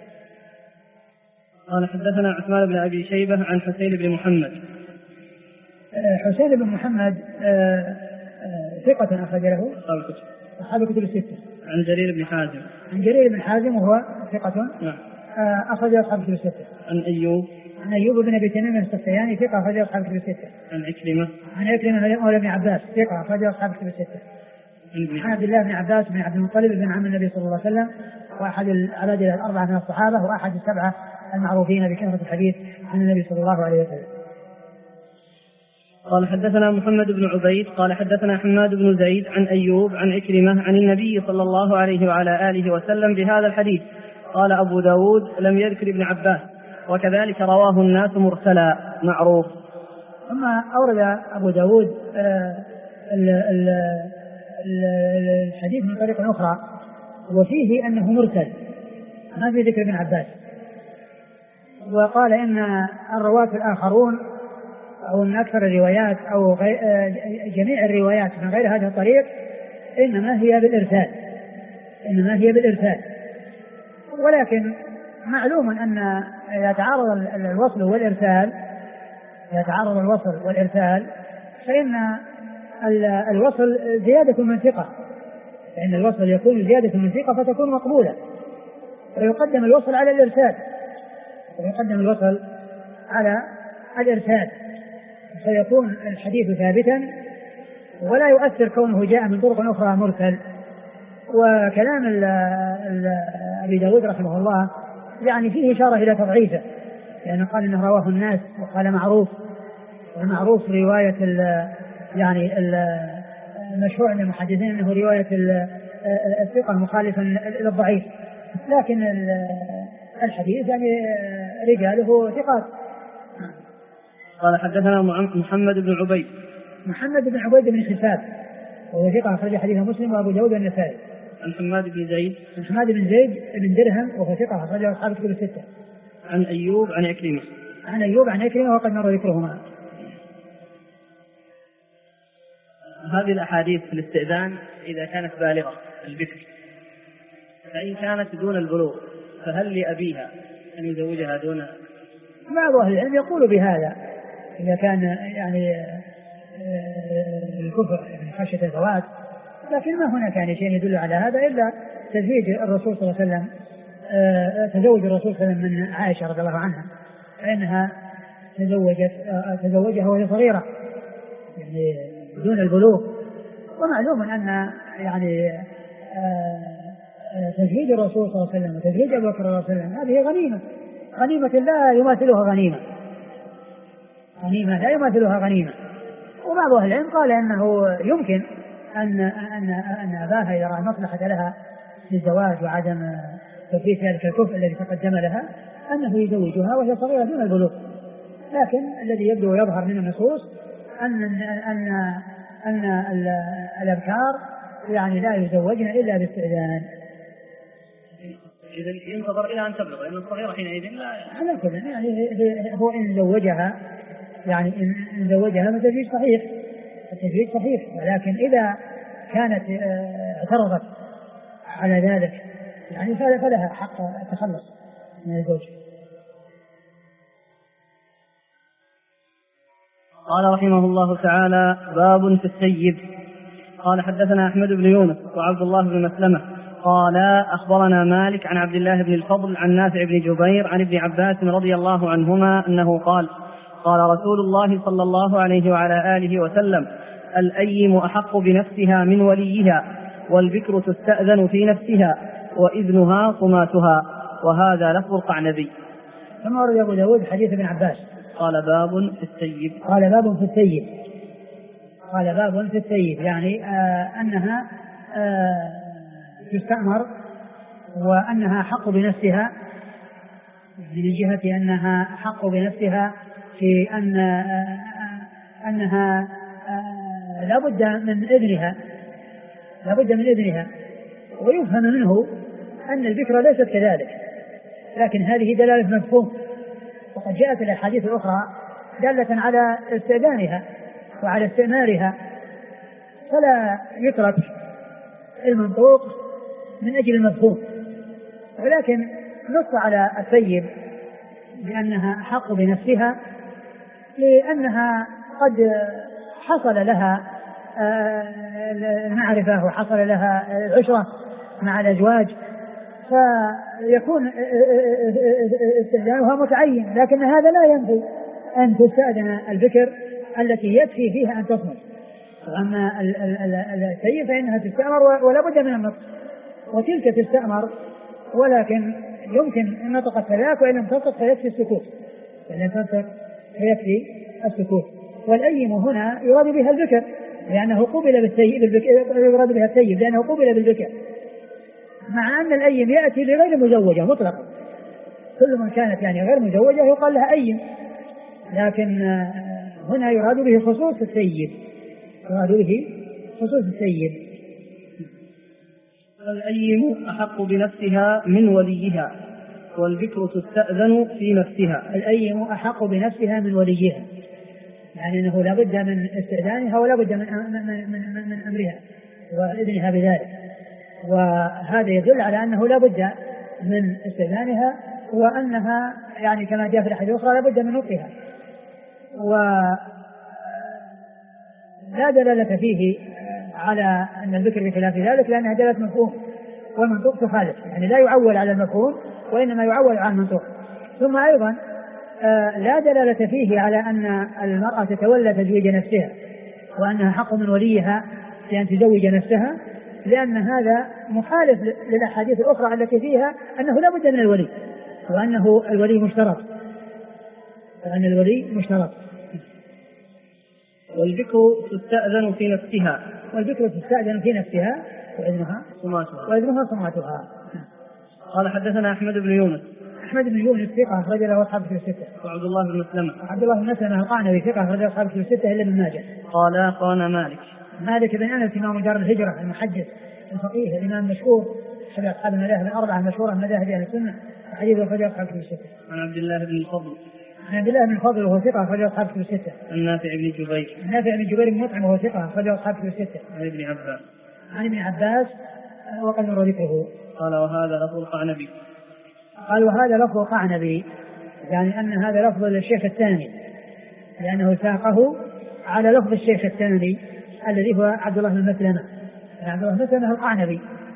قال حدثنا عثمان بن أبي شيبة عن حسين بن محمد. حسين بن محمد ثقة أخرج له أصحاب الكتب الستة. عن جرير بن حازم وهو ثقة أخرج أصحاب الكتب الستة. عن أيوب بن أبي تميم السختياني ثقة أخرج أصحاب الكتب الستة. عن عكرمة مولى ابن عباس ثقة أخرج أصحاب الكتب الستة. عن عبد الله بن عباس بن عبد المطلب بن عم النبي صلى الله عليه وسلم، وأحد العبادلة الأربعة من الصحابة، وأحد السبعة المعروفين بكثرة الحديث عن النبي صلى الله عليه وسلم. قال حدثنا محمد بن عبيد قال حدثنا حماد بن زيد عن أيوب عن عكرمة عن النبي صلى الله عليه وعلى آله وسلم بهذا الحديث. قال أبو داود لم يذكر ابن عباس. وكذلك رواه الناس مرسلا معروف. ثم أورد أبو داود الحديث من طريق أخرى وفيه أنه مرسل ما في ذكر ابن عباس، وقال إن الرواة الآخرون أو من أكثر الروايات أو جميع الروايات من غير هذا الطريق إنما هي بالإرسال. ولكن معلوم أن يتعارض الوصل والإرسال فإن الوصل زيادة من ثقة، فإن الوصل يكون زيادة من ثقة فتكون مقبولة، ويقدم الوصل على الإرسال فيكون الحديث ثابتا ولا يؤثر كونه جاء من طرق أخرى مرسل. وكلام أبي داود رحمه الله يعني فيه إشارة إلى تضعيفه، لأنه قال إنه رواه الناس وقال معروف، والمعروف رواية يعني المشهور عند المحدثين أنه رواية الثقة مخالفا للضعيف، لكن الحديث يعني رجاله ثقات. قال حدثنا محمد بن عبيد بن خفاف وهو ثقة أخرج حديث مسلم وأبو داود والنسائي. عن حماد بن زيد بن درهم وهو ثقة أخرج أصحاب الكتب الستة. عن أيوب عن عكرمة وقد مر ذكرهما. هذه الأحاديث في الاستئذان إذا كانت بالغة البكر، فإن كانت دون البلوغ فهل لأبيها أن يزوجها دون؟ بعض أهل العلم يقول بهذا إذا كان يعني الكفر يعني خشية الزواج، لكن ما هناك يعني شيء يدل على هذا إلا تزويج الرسول صلى الله عليه وسلم تزوج الرسول صلى الله عليه وسلم من عائشة رضي الله عنها، فإنها تزوجها وهي صغيرة يعني بدون البلوغ. ومعلوم أن يعني تزويج الرسول صلى الله عليه وسلم وتزويج أبو بكر رضي الله عنه هذه غنيمة لا يماثلها غنيمة. وبعض أهل العلم قال أنه يمكن أن أباها إذا رأى مصلحة لها في الزواج وعدم تثبيت ذلك الكفء الذي تقدم لها أنه يزوجها وهي صغيرة دون البلوغ، لكن الذي يبدو ويظهر من النصوص أن الأبكار يعني لا يزوجن إلا باستئذان. إذا ينتظر إلى أن تبلغ، لأن الصغيرة حينئذ لا على كل يعني هو إن زوجها التزويج صحيح، ولكن إذا كانت اعترضت على ذلك يعني فلها حق التخلص من الزوج. قال رحمه الله تعالى: باب في السيب. قال حدثنا أحمد بن يونس وعبد الله بن مسلمة قال أخبرنا مالك عن عبد الله بن الفضل عن نافع بن جبير عن ابن عباس رضي الله عنهما أنه قال: قال رسول الله صلى الله عليه وعلى آله وسلم: الأيم أحق بنفسها من وليها، والبكر تستأذن في نفسها، وإذنها صماتها. وهذا لفظ القعنبي. ثم ورد أبو داود حديث ابن عباس قال باب في السيب. قال باب في السيب يعني أنها تستأمر وأنها حق بنفسها، من جهة أنها حق بنفسها في أنها لا بد من إذنها، ويفهم منه أن البكر ليست كذلك، لكن هذه دلالة مفهوم، وقد جاءت الأحاديث الأخرى دالة على استئذانها وعلى استئمارها، فلا يترك المنطوق من أجل المفهوم. ولكن نص على السيب بأنها حق بنفسها لأنها قد حصل لها المعرفة وحصل لها العشرة مع الأزواج، فيكون استئذانها متعين، لكن هذا لا ينفي أن تستأذن البكر التي يكفي فيها أن تصمت. أما السيب فإنها تستأمر ولا بد من النطق، وتلك تستأمر ولكن يمكن أن نطقت فذاك، وإن لم تنطق فيكفي السكوت. والأيم هنا يراد بها البكر لأنه قبل بالسيب، مع أن الأيم يأتي لغير مزوجة مطلقا، كل من كانت يعني غير مزوجة يقال لها أيم، لكن هنا يراد به خصوص السيد، يراد به خصوص السيد. الأيم أحق بنفسها من وليها، والبكر تستأذن في نفسها. الأيم أحق بنفسها من وليها، يعني أنه لا بد من استئذانها ولا بد من أمرها وإذنها بذلك، وهذا يدل على أنه لا بد من استئذانها، وأنها يعني كما جاء في الحديث الأخرى لا بد من نطقها. ولا دلالة فيه على أن الذكر بخلاف ذلك، لأنها دلالة مفهوم والمنطوق تخالف، يعني لا يعول على المفهوم وإنما يعول على المنطوق. ثم أيضا لا دلالة فيه على أن المرأة تتولى تزويج نفسها وأنها حق من وليها لأن تزوج نفسها، لأن هذا مخالف للأحاديث الأخرى التي فيها أنه لا بد من الولي، وأنه الولي مشترط، وأن الولي مشترط. والبكر تستأذن في نفسها، والبكر تستأذن في نفسها وإذنها صماتها. قال حدثنا أحمد بن يونس. أحمد بن يونس ثقة أخرج له أصحاب الكتب الستة. وعبد الله بن مسلمة. عبد الله بن مسلمة القعنبي ثقة أخرج له أصحاب الكتب الستة إلا ابن ماجه. قال أخبرنا مالك بن أنس إمام دار الهجرة المحدث الفقيه الإمام المشهور أحد أصحاب المذاهب الأربعة المشهورة من مذاهب أهل السنة، حديثه أخرج له أصحاب الكتب الستة. عن عبد الله بن الفضل. عن عبد الله بن الفضل وهو ثقة أخرج له أصحاب الكتب الستة. عن نافع بن جبير. عن نافع بن جبير بن مطعم وهو ثقة أخرج له أصحاب الكتب الستة. عن ابن عباس. عن ابن عباس وقد مر ذكره. قال وهذا لفظ القعنبي. قال وهذا لفظ القعنبي، يعني أن هذا لفظ الشيخ الثاني، لأنه ساقه على لفظ الشيخ الثاني الذي هو عبد الله بن مسلمة. عبد الله بن مسلمة القعنبي.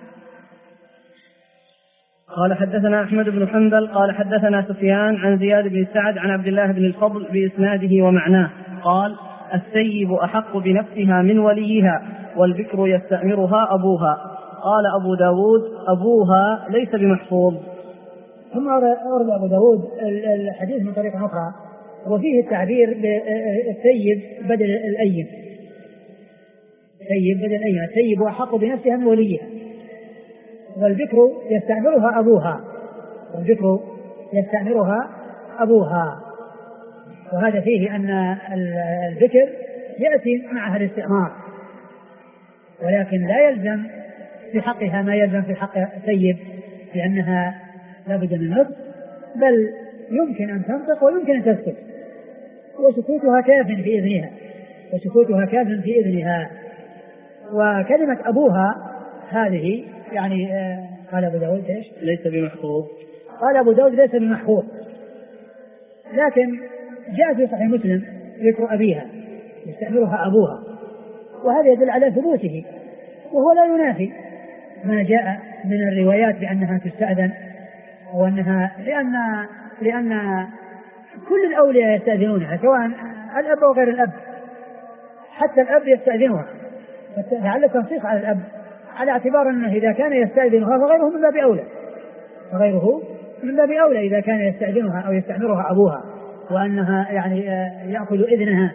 قال حدثنا أحمد بن حنبل قال حدثنا سفيان عن زياد بن سعد عن عبد الله بن الفضل بإسناده ومعناه قال السيب أحق بنفسها من وليها، والبكر يستأمرها أبوها. قال أبو داود أبوها ليس بمحفوظ. ثم أورد أبو داود الحديث من طريق أخرى وفيه التعبير بالسيب بدل الأيم. السيب بدل الأيم، السيب أحق بنفسها من وليها، والبكر يستأمرها أبوها، والبكر يستأمرها أبوها. وهذا فيه أن البكر يأتي معها الاستئمار، ولكن لا يلزم في حقها ما يلزم في حق السيب، لأنها لا بد من نطق، بل يمكن أن تنطق ويمكن أن تسكت، وسكوتها كاف في إذنها، وسكوتها كاف في إذنها. وكلمة أبوها هذه يعني قال أبو داود إيش؟ ليس بمحفوظ. قال أبو داود ليس بمحفوظ، لكن جاء في صحيح مسلم ذكر أبيها يستأمرها أبوها، وهذا يدل على ثبوته، وهو لا ينافي ما جاء من الروايات بأنها تستأذن، وأنها لأن كل الأولياء يستأذنونها سواء الأب أو غير الأب، حتى الأب يستأذنها، لعل تنصيص على الأب على اعتبار أنه إذا كان يستأذنها فغيره من باب أولى، فغيره من باب أولى إذا كان يستأذنها أو يستأمرها أبوها، وأنها يعني يأخذ إذنها.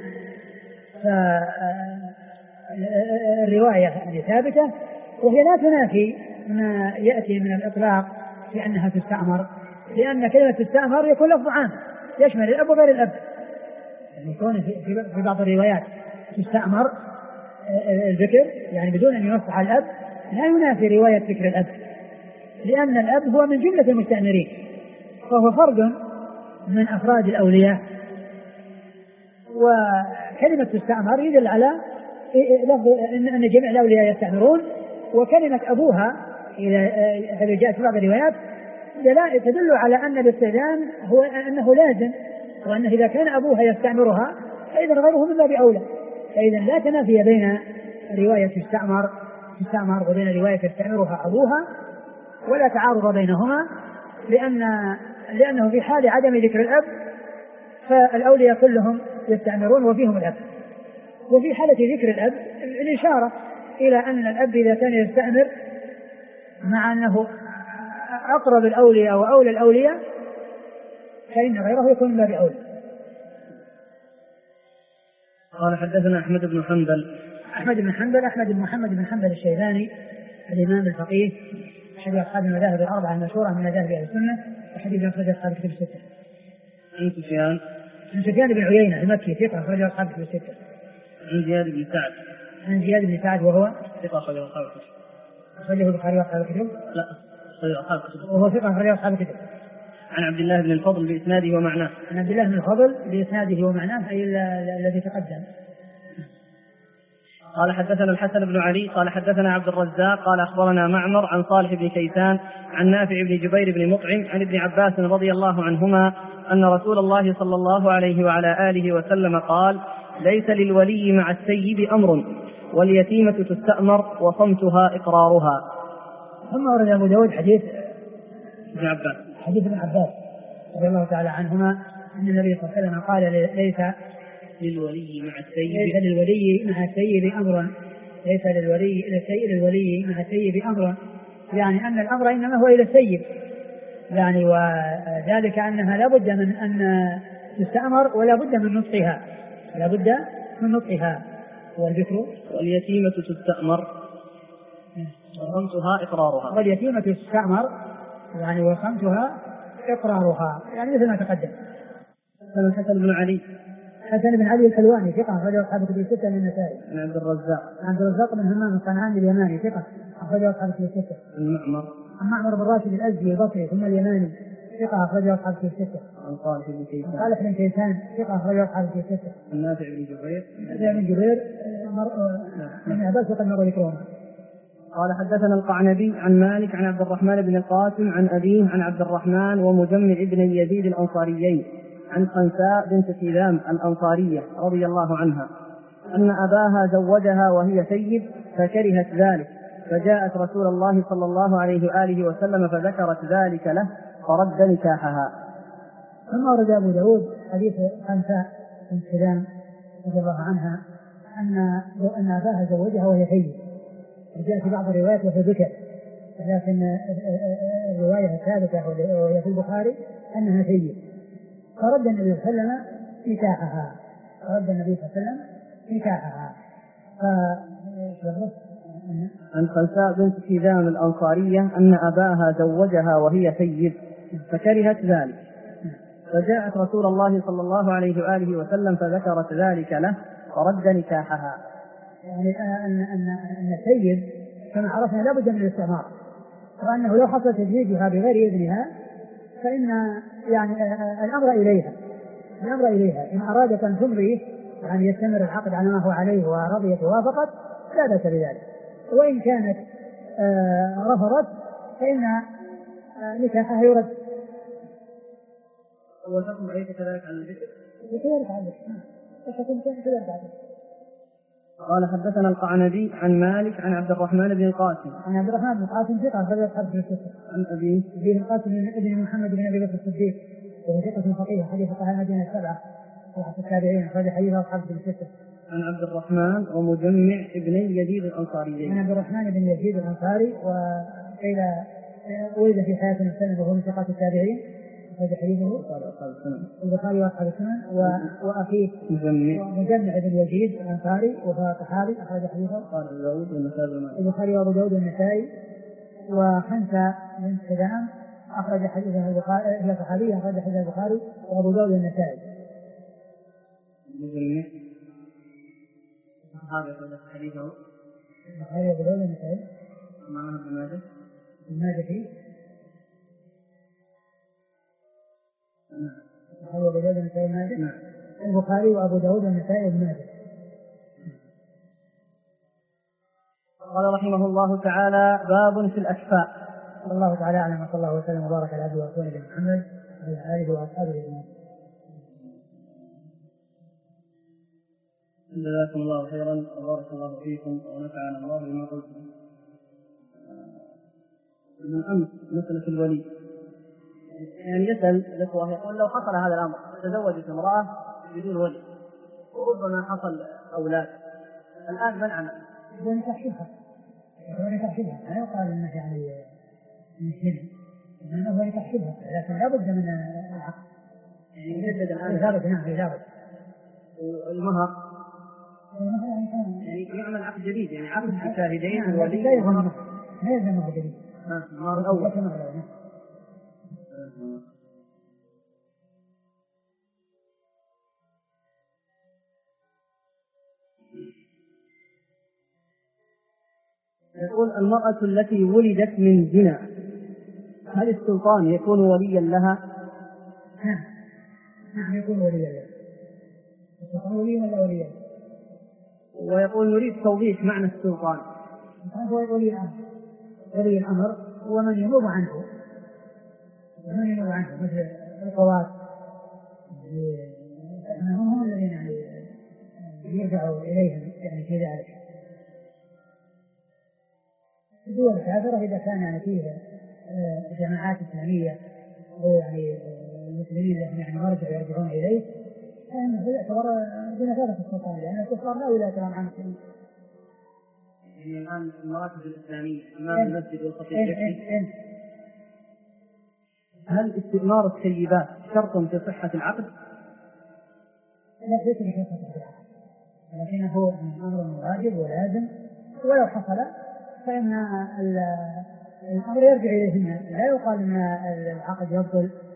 فالرواية يعني ثابتة، وهي لا تنافي ما يأتي من الإطلاق في أنها تستأمر، لأن كلمة تستأمر يكون لفظ عام يشمل الأب وغير الأب، يعني يكون في بعض الروايات تستأمر الذكر يعني بدون أن ينص على الأب، لا ينافي رواية ذكر الأب، لأن الأب هو من جملة المستأمرين، وهو فرد من أفراد الأولياء. وكلمة تستأمر يدل على أن جميع الأولياء يستأمرون، وكلمة أبوها إذا جاءت في بعض الروايات تدل على أن الاستئذان هو أنه لازم، وأنه إذا كان أبوها يستأمرها فإذا غيره من باب أولى. فإذا لا تنافي بين رواية تستأمر وبين رواية يستأمرها أبوها، ولا تعارض بينهما، لأنه في حال عدم ذكر الأب فالأولياء كلهم يستأمرون وفيهم الأب، وفي حالة ذكر الأب الإشارة إلى أن الأب إذا كان يستأمر مع أنه أقرب الأولياء وأولى الأولياء فإن غيره يكون من باب أولى. قال حدثنا أحمد بن حنبل. أحمد بن محمد بن حنبل الشيباني الإمام الفقيه أحد أصحاب المذاهب الأربعة المشهورة من مذاهب أهل السنة، حديث أخرجه أصحاب الكتب الستة. عن سفيان بن عيينة المكي ثقة أخرجه أصحاب الكتب الستة. عن زياد بن سعد. عن زياد بن سعد وهو ثقة أخرجه أصحاب الكتب. أخرجه البخاري وأصحاب الكتب. لا أخرجه أصحاب الكتب. وهو ثقة أخرجه أصحاب الكتب. عن عبد الله بن الفضل بإسناده ومعناه. عن عبد الله بن الفضل بإسناده ومعناه أي الذي تقدم. قال حدثنا الحسن بن علي قال حدثنا عبد الرزاق قال أخبرنا معمر عن صالح بن كيسان عن نافع بن جبير بن مطعم عن ابن عباس رضي الله عنهما أن رسول الله صلى الله عليه وعلى آله وسلم قال: ليس للولي مع السيد أمر، واليتيمة تستأمر وصمتها إقرارها. ثم ورد أبو داود حديث ابن عباس رضي الله تعالى عنهما أن النبي صلى الله عليه وسلم قال: ليس للولي مع السيد أمر، ليس للولي مع السيد أمر، يعني أن الأمر إنما هو إلى السيد، يعني وذلك أنها لا بد من أن تستأمر ولا بد من نطقها، والذكر واليتيمة تستأمر وصمتها إقرارها. واليتيمة تستأمر يعني وصمتها إقرارها، يعني مثل ما تقدم. الحسن بن علي الحلواني ثقة أخرجه أصحاب الكتب الستة من النسائي. عن عبد الرزاق بن همام الصنعاني اليماني ثقة أخرجه أصحاب الكتب الستة. عن معمر بن راشد الأزدي البصري ثم اليماني ثقة أخرجه أصحاب الكتب الستة. عن صالح بن كيسان ثقة أخرجه أصحاب الكتب الستة. عن نافع بن جبير ابن عباس وقد مر ذكرهما. قال حدثنا القعنبي عن مالك عن عبد الرحمن بن القاسم عن أبيه عن عبد الرحمن ومجمع ابن يزيد الأنصاريين عن خنساء بنت كيلام الأنصارية رضي الله عنها أن أباها زوجها وهي ثيب فكرهت ذلك، فجاءت رسول الله صلى الله عليه وآله وسلم فذكرت ذلك له فرد نكاحها. ثم ورد أبو داود حديث خنساء بنت كيلام رضي الله عنها أن أباها زوجها وهي ثيب، وجاء في بعض الروايات وهي ذكر، لكن الرواية الثابتة وهي في البخاري أنها ثيب، فرد النبي صلى الله عليه وسلم نكاحها. عن خنساء بنت كيلام الأنصارية أن أباها زوجها وهي ثيب فكرهت ذلك، فجاءت رسول الله صلى الله عليه وآله وسلم فذكرت ذلك له فرد نكاحها. يعني أن الثيب كما عرفنا لا بد من الاستعمار، وأنه لو حصل تزويجها بغير إذنها فإن يعني الأمر إليها إن أرادت أن تمضيه يعني يستمر العقد على ما هو عليه ورضيت ووافقت لا بأس بذلك، وإن كانت رفضت فإن نكاحها يرد. وتقوم عليك كذلك على الذكر؟ قال حدثنا القعنبي عن مالك عن عبد الرحمن بن القاسم ثقة أخرجه أصحاب الكتب. عن أبي القاسم بن محمد بن أبي بكر الصديق وهو ثقة فقيه حديث فقهاء المدينة السبعة وحديث التابعين أخرج حديث أصحاب الكتب. عن عبد الرحمن ومجمع ابن يزيد الأنصاري. عن عبد الرحمن بن يزيد الأنصاري وقيل ولد في حياة السنة وهو من ثقات التابعين هذا حديثه البخاري وأصحاب السنن. وأخيه مجمع بن يزيد الأنصاري وهو صحابي أخرج حديثه البخاري وأبو داود والنسائي. وخنساء بنت كيلام أخرج حديثه البخاري، هي صحابية أخرج حديث البخاري وأبو داود والنسائي. هذا حديثه البخاري وأبو داود والنسائي. ماذا فيه؟ البخاري وأبو داود والنسائي وابن ماجه. قال رحمه الله تعالى: باب في الأشفاء. صلى الله تعالى أعلم وصلى الله وسلم وبارك على عبده ورسوله محمد وعلى آله وأصحابه أجمعين. جزاكم الله خيرا وبارك الله فيكم ونفعنا الله بما قلتم. من أمس مسألة الولي، يعني يسأل الأخوة يقول لو حصل هذا الأمر تزوجت امرأة بدون ولي وربما حصل أولاد، الآن من عمل؟ بدون تحشيبها لا يقال إنه يعني مسلم إنه هو يتحشيبها، لكن لا بد من العقد يعني يجدد الآن إجابة والمهر يعني يعمل عقد جديد، يعني عقد الشاهدين والولي ما يلزمه جديد الأول. يقول المرأة التي ولدت من زنا هل السلطان يكون وليا لها؟ نعم يكون وليا لها. السلطان ولي ولا وليا؟ ويقول نريد توضيح معنى السلطان. هو ولي الأمر. ولي الأمر هو من ينوب عنه، مثل القضاة هم الذين يعني يرجعوا إليهم يعني في ذلك. الدول الكافرة إذا كان يعني فيها جماعات إسلامية ويعني المسلمين يعني يرجعون إليه فإنه يعتبر بمثابة السلطان، لأن الكفار لا يلاقون عن المسلمين. يعني الآن المراتب الإسلامية إمام المسجد والخطيب هل استئمار السيبات شرط في صحة العقد؟ لا ليس بشرط في العقد، لكنه أمر واجب ولازم، ولو حصل فإن الأمر يرجع إليهن، لا يقال أن العقد يبطل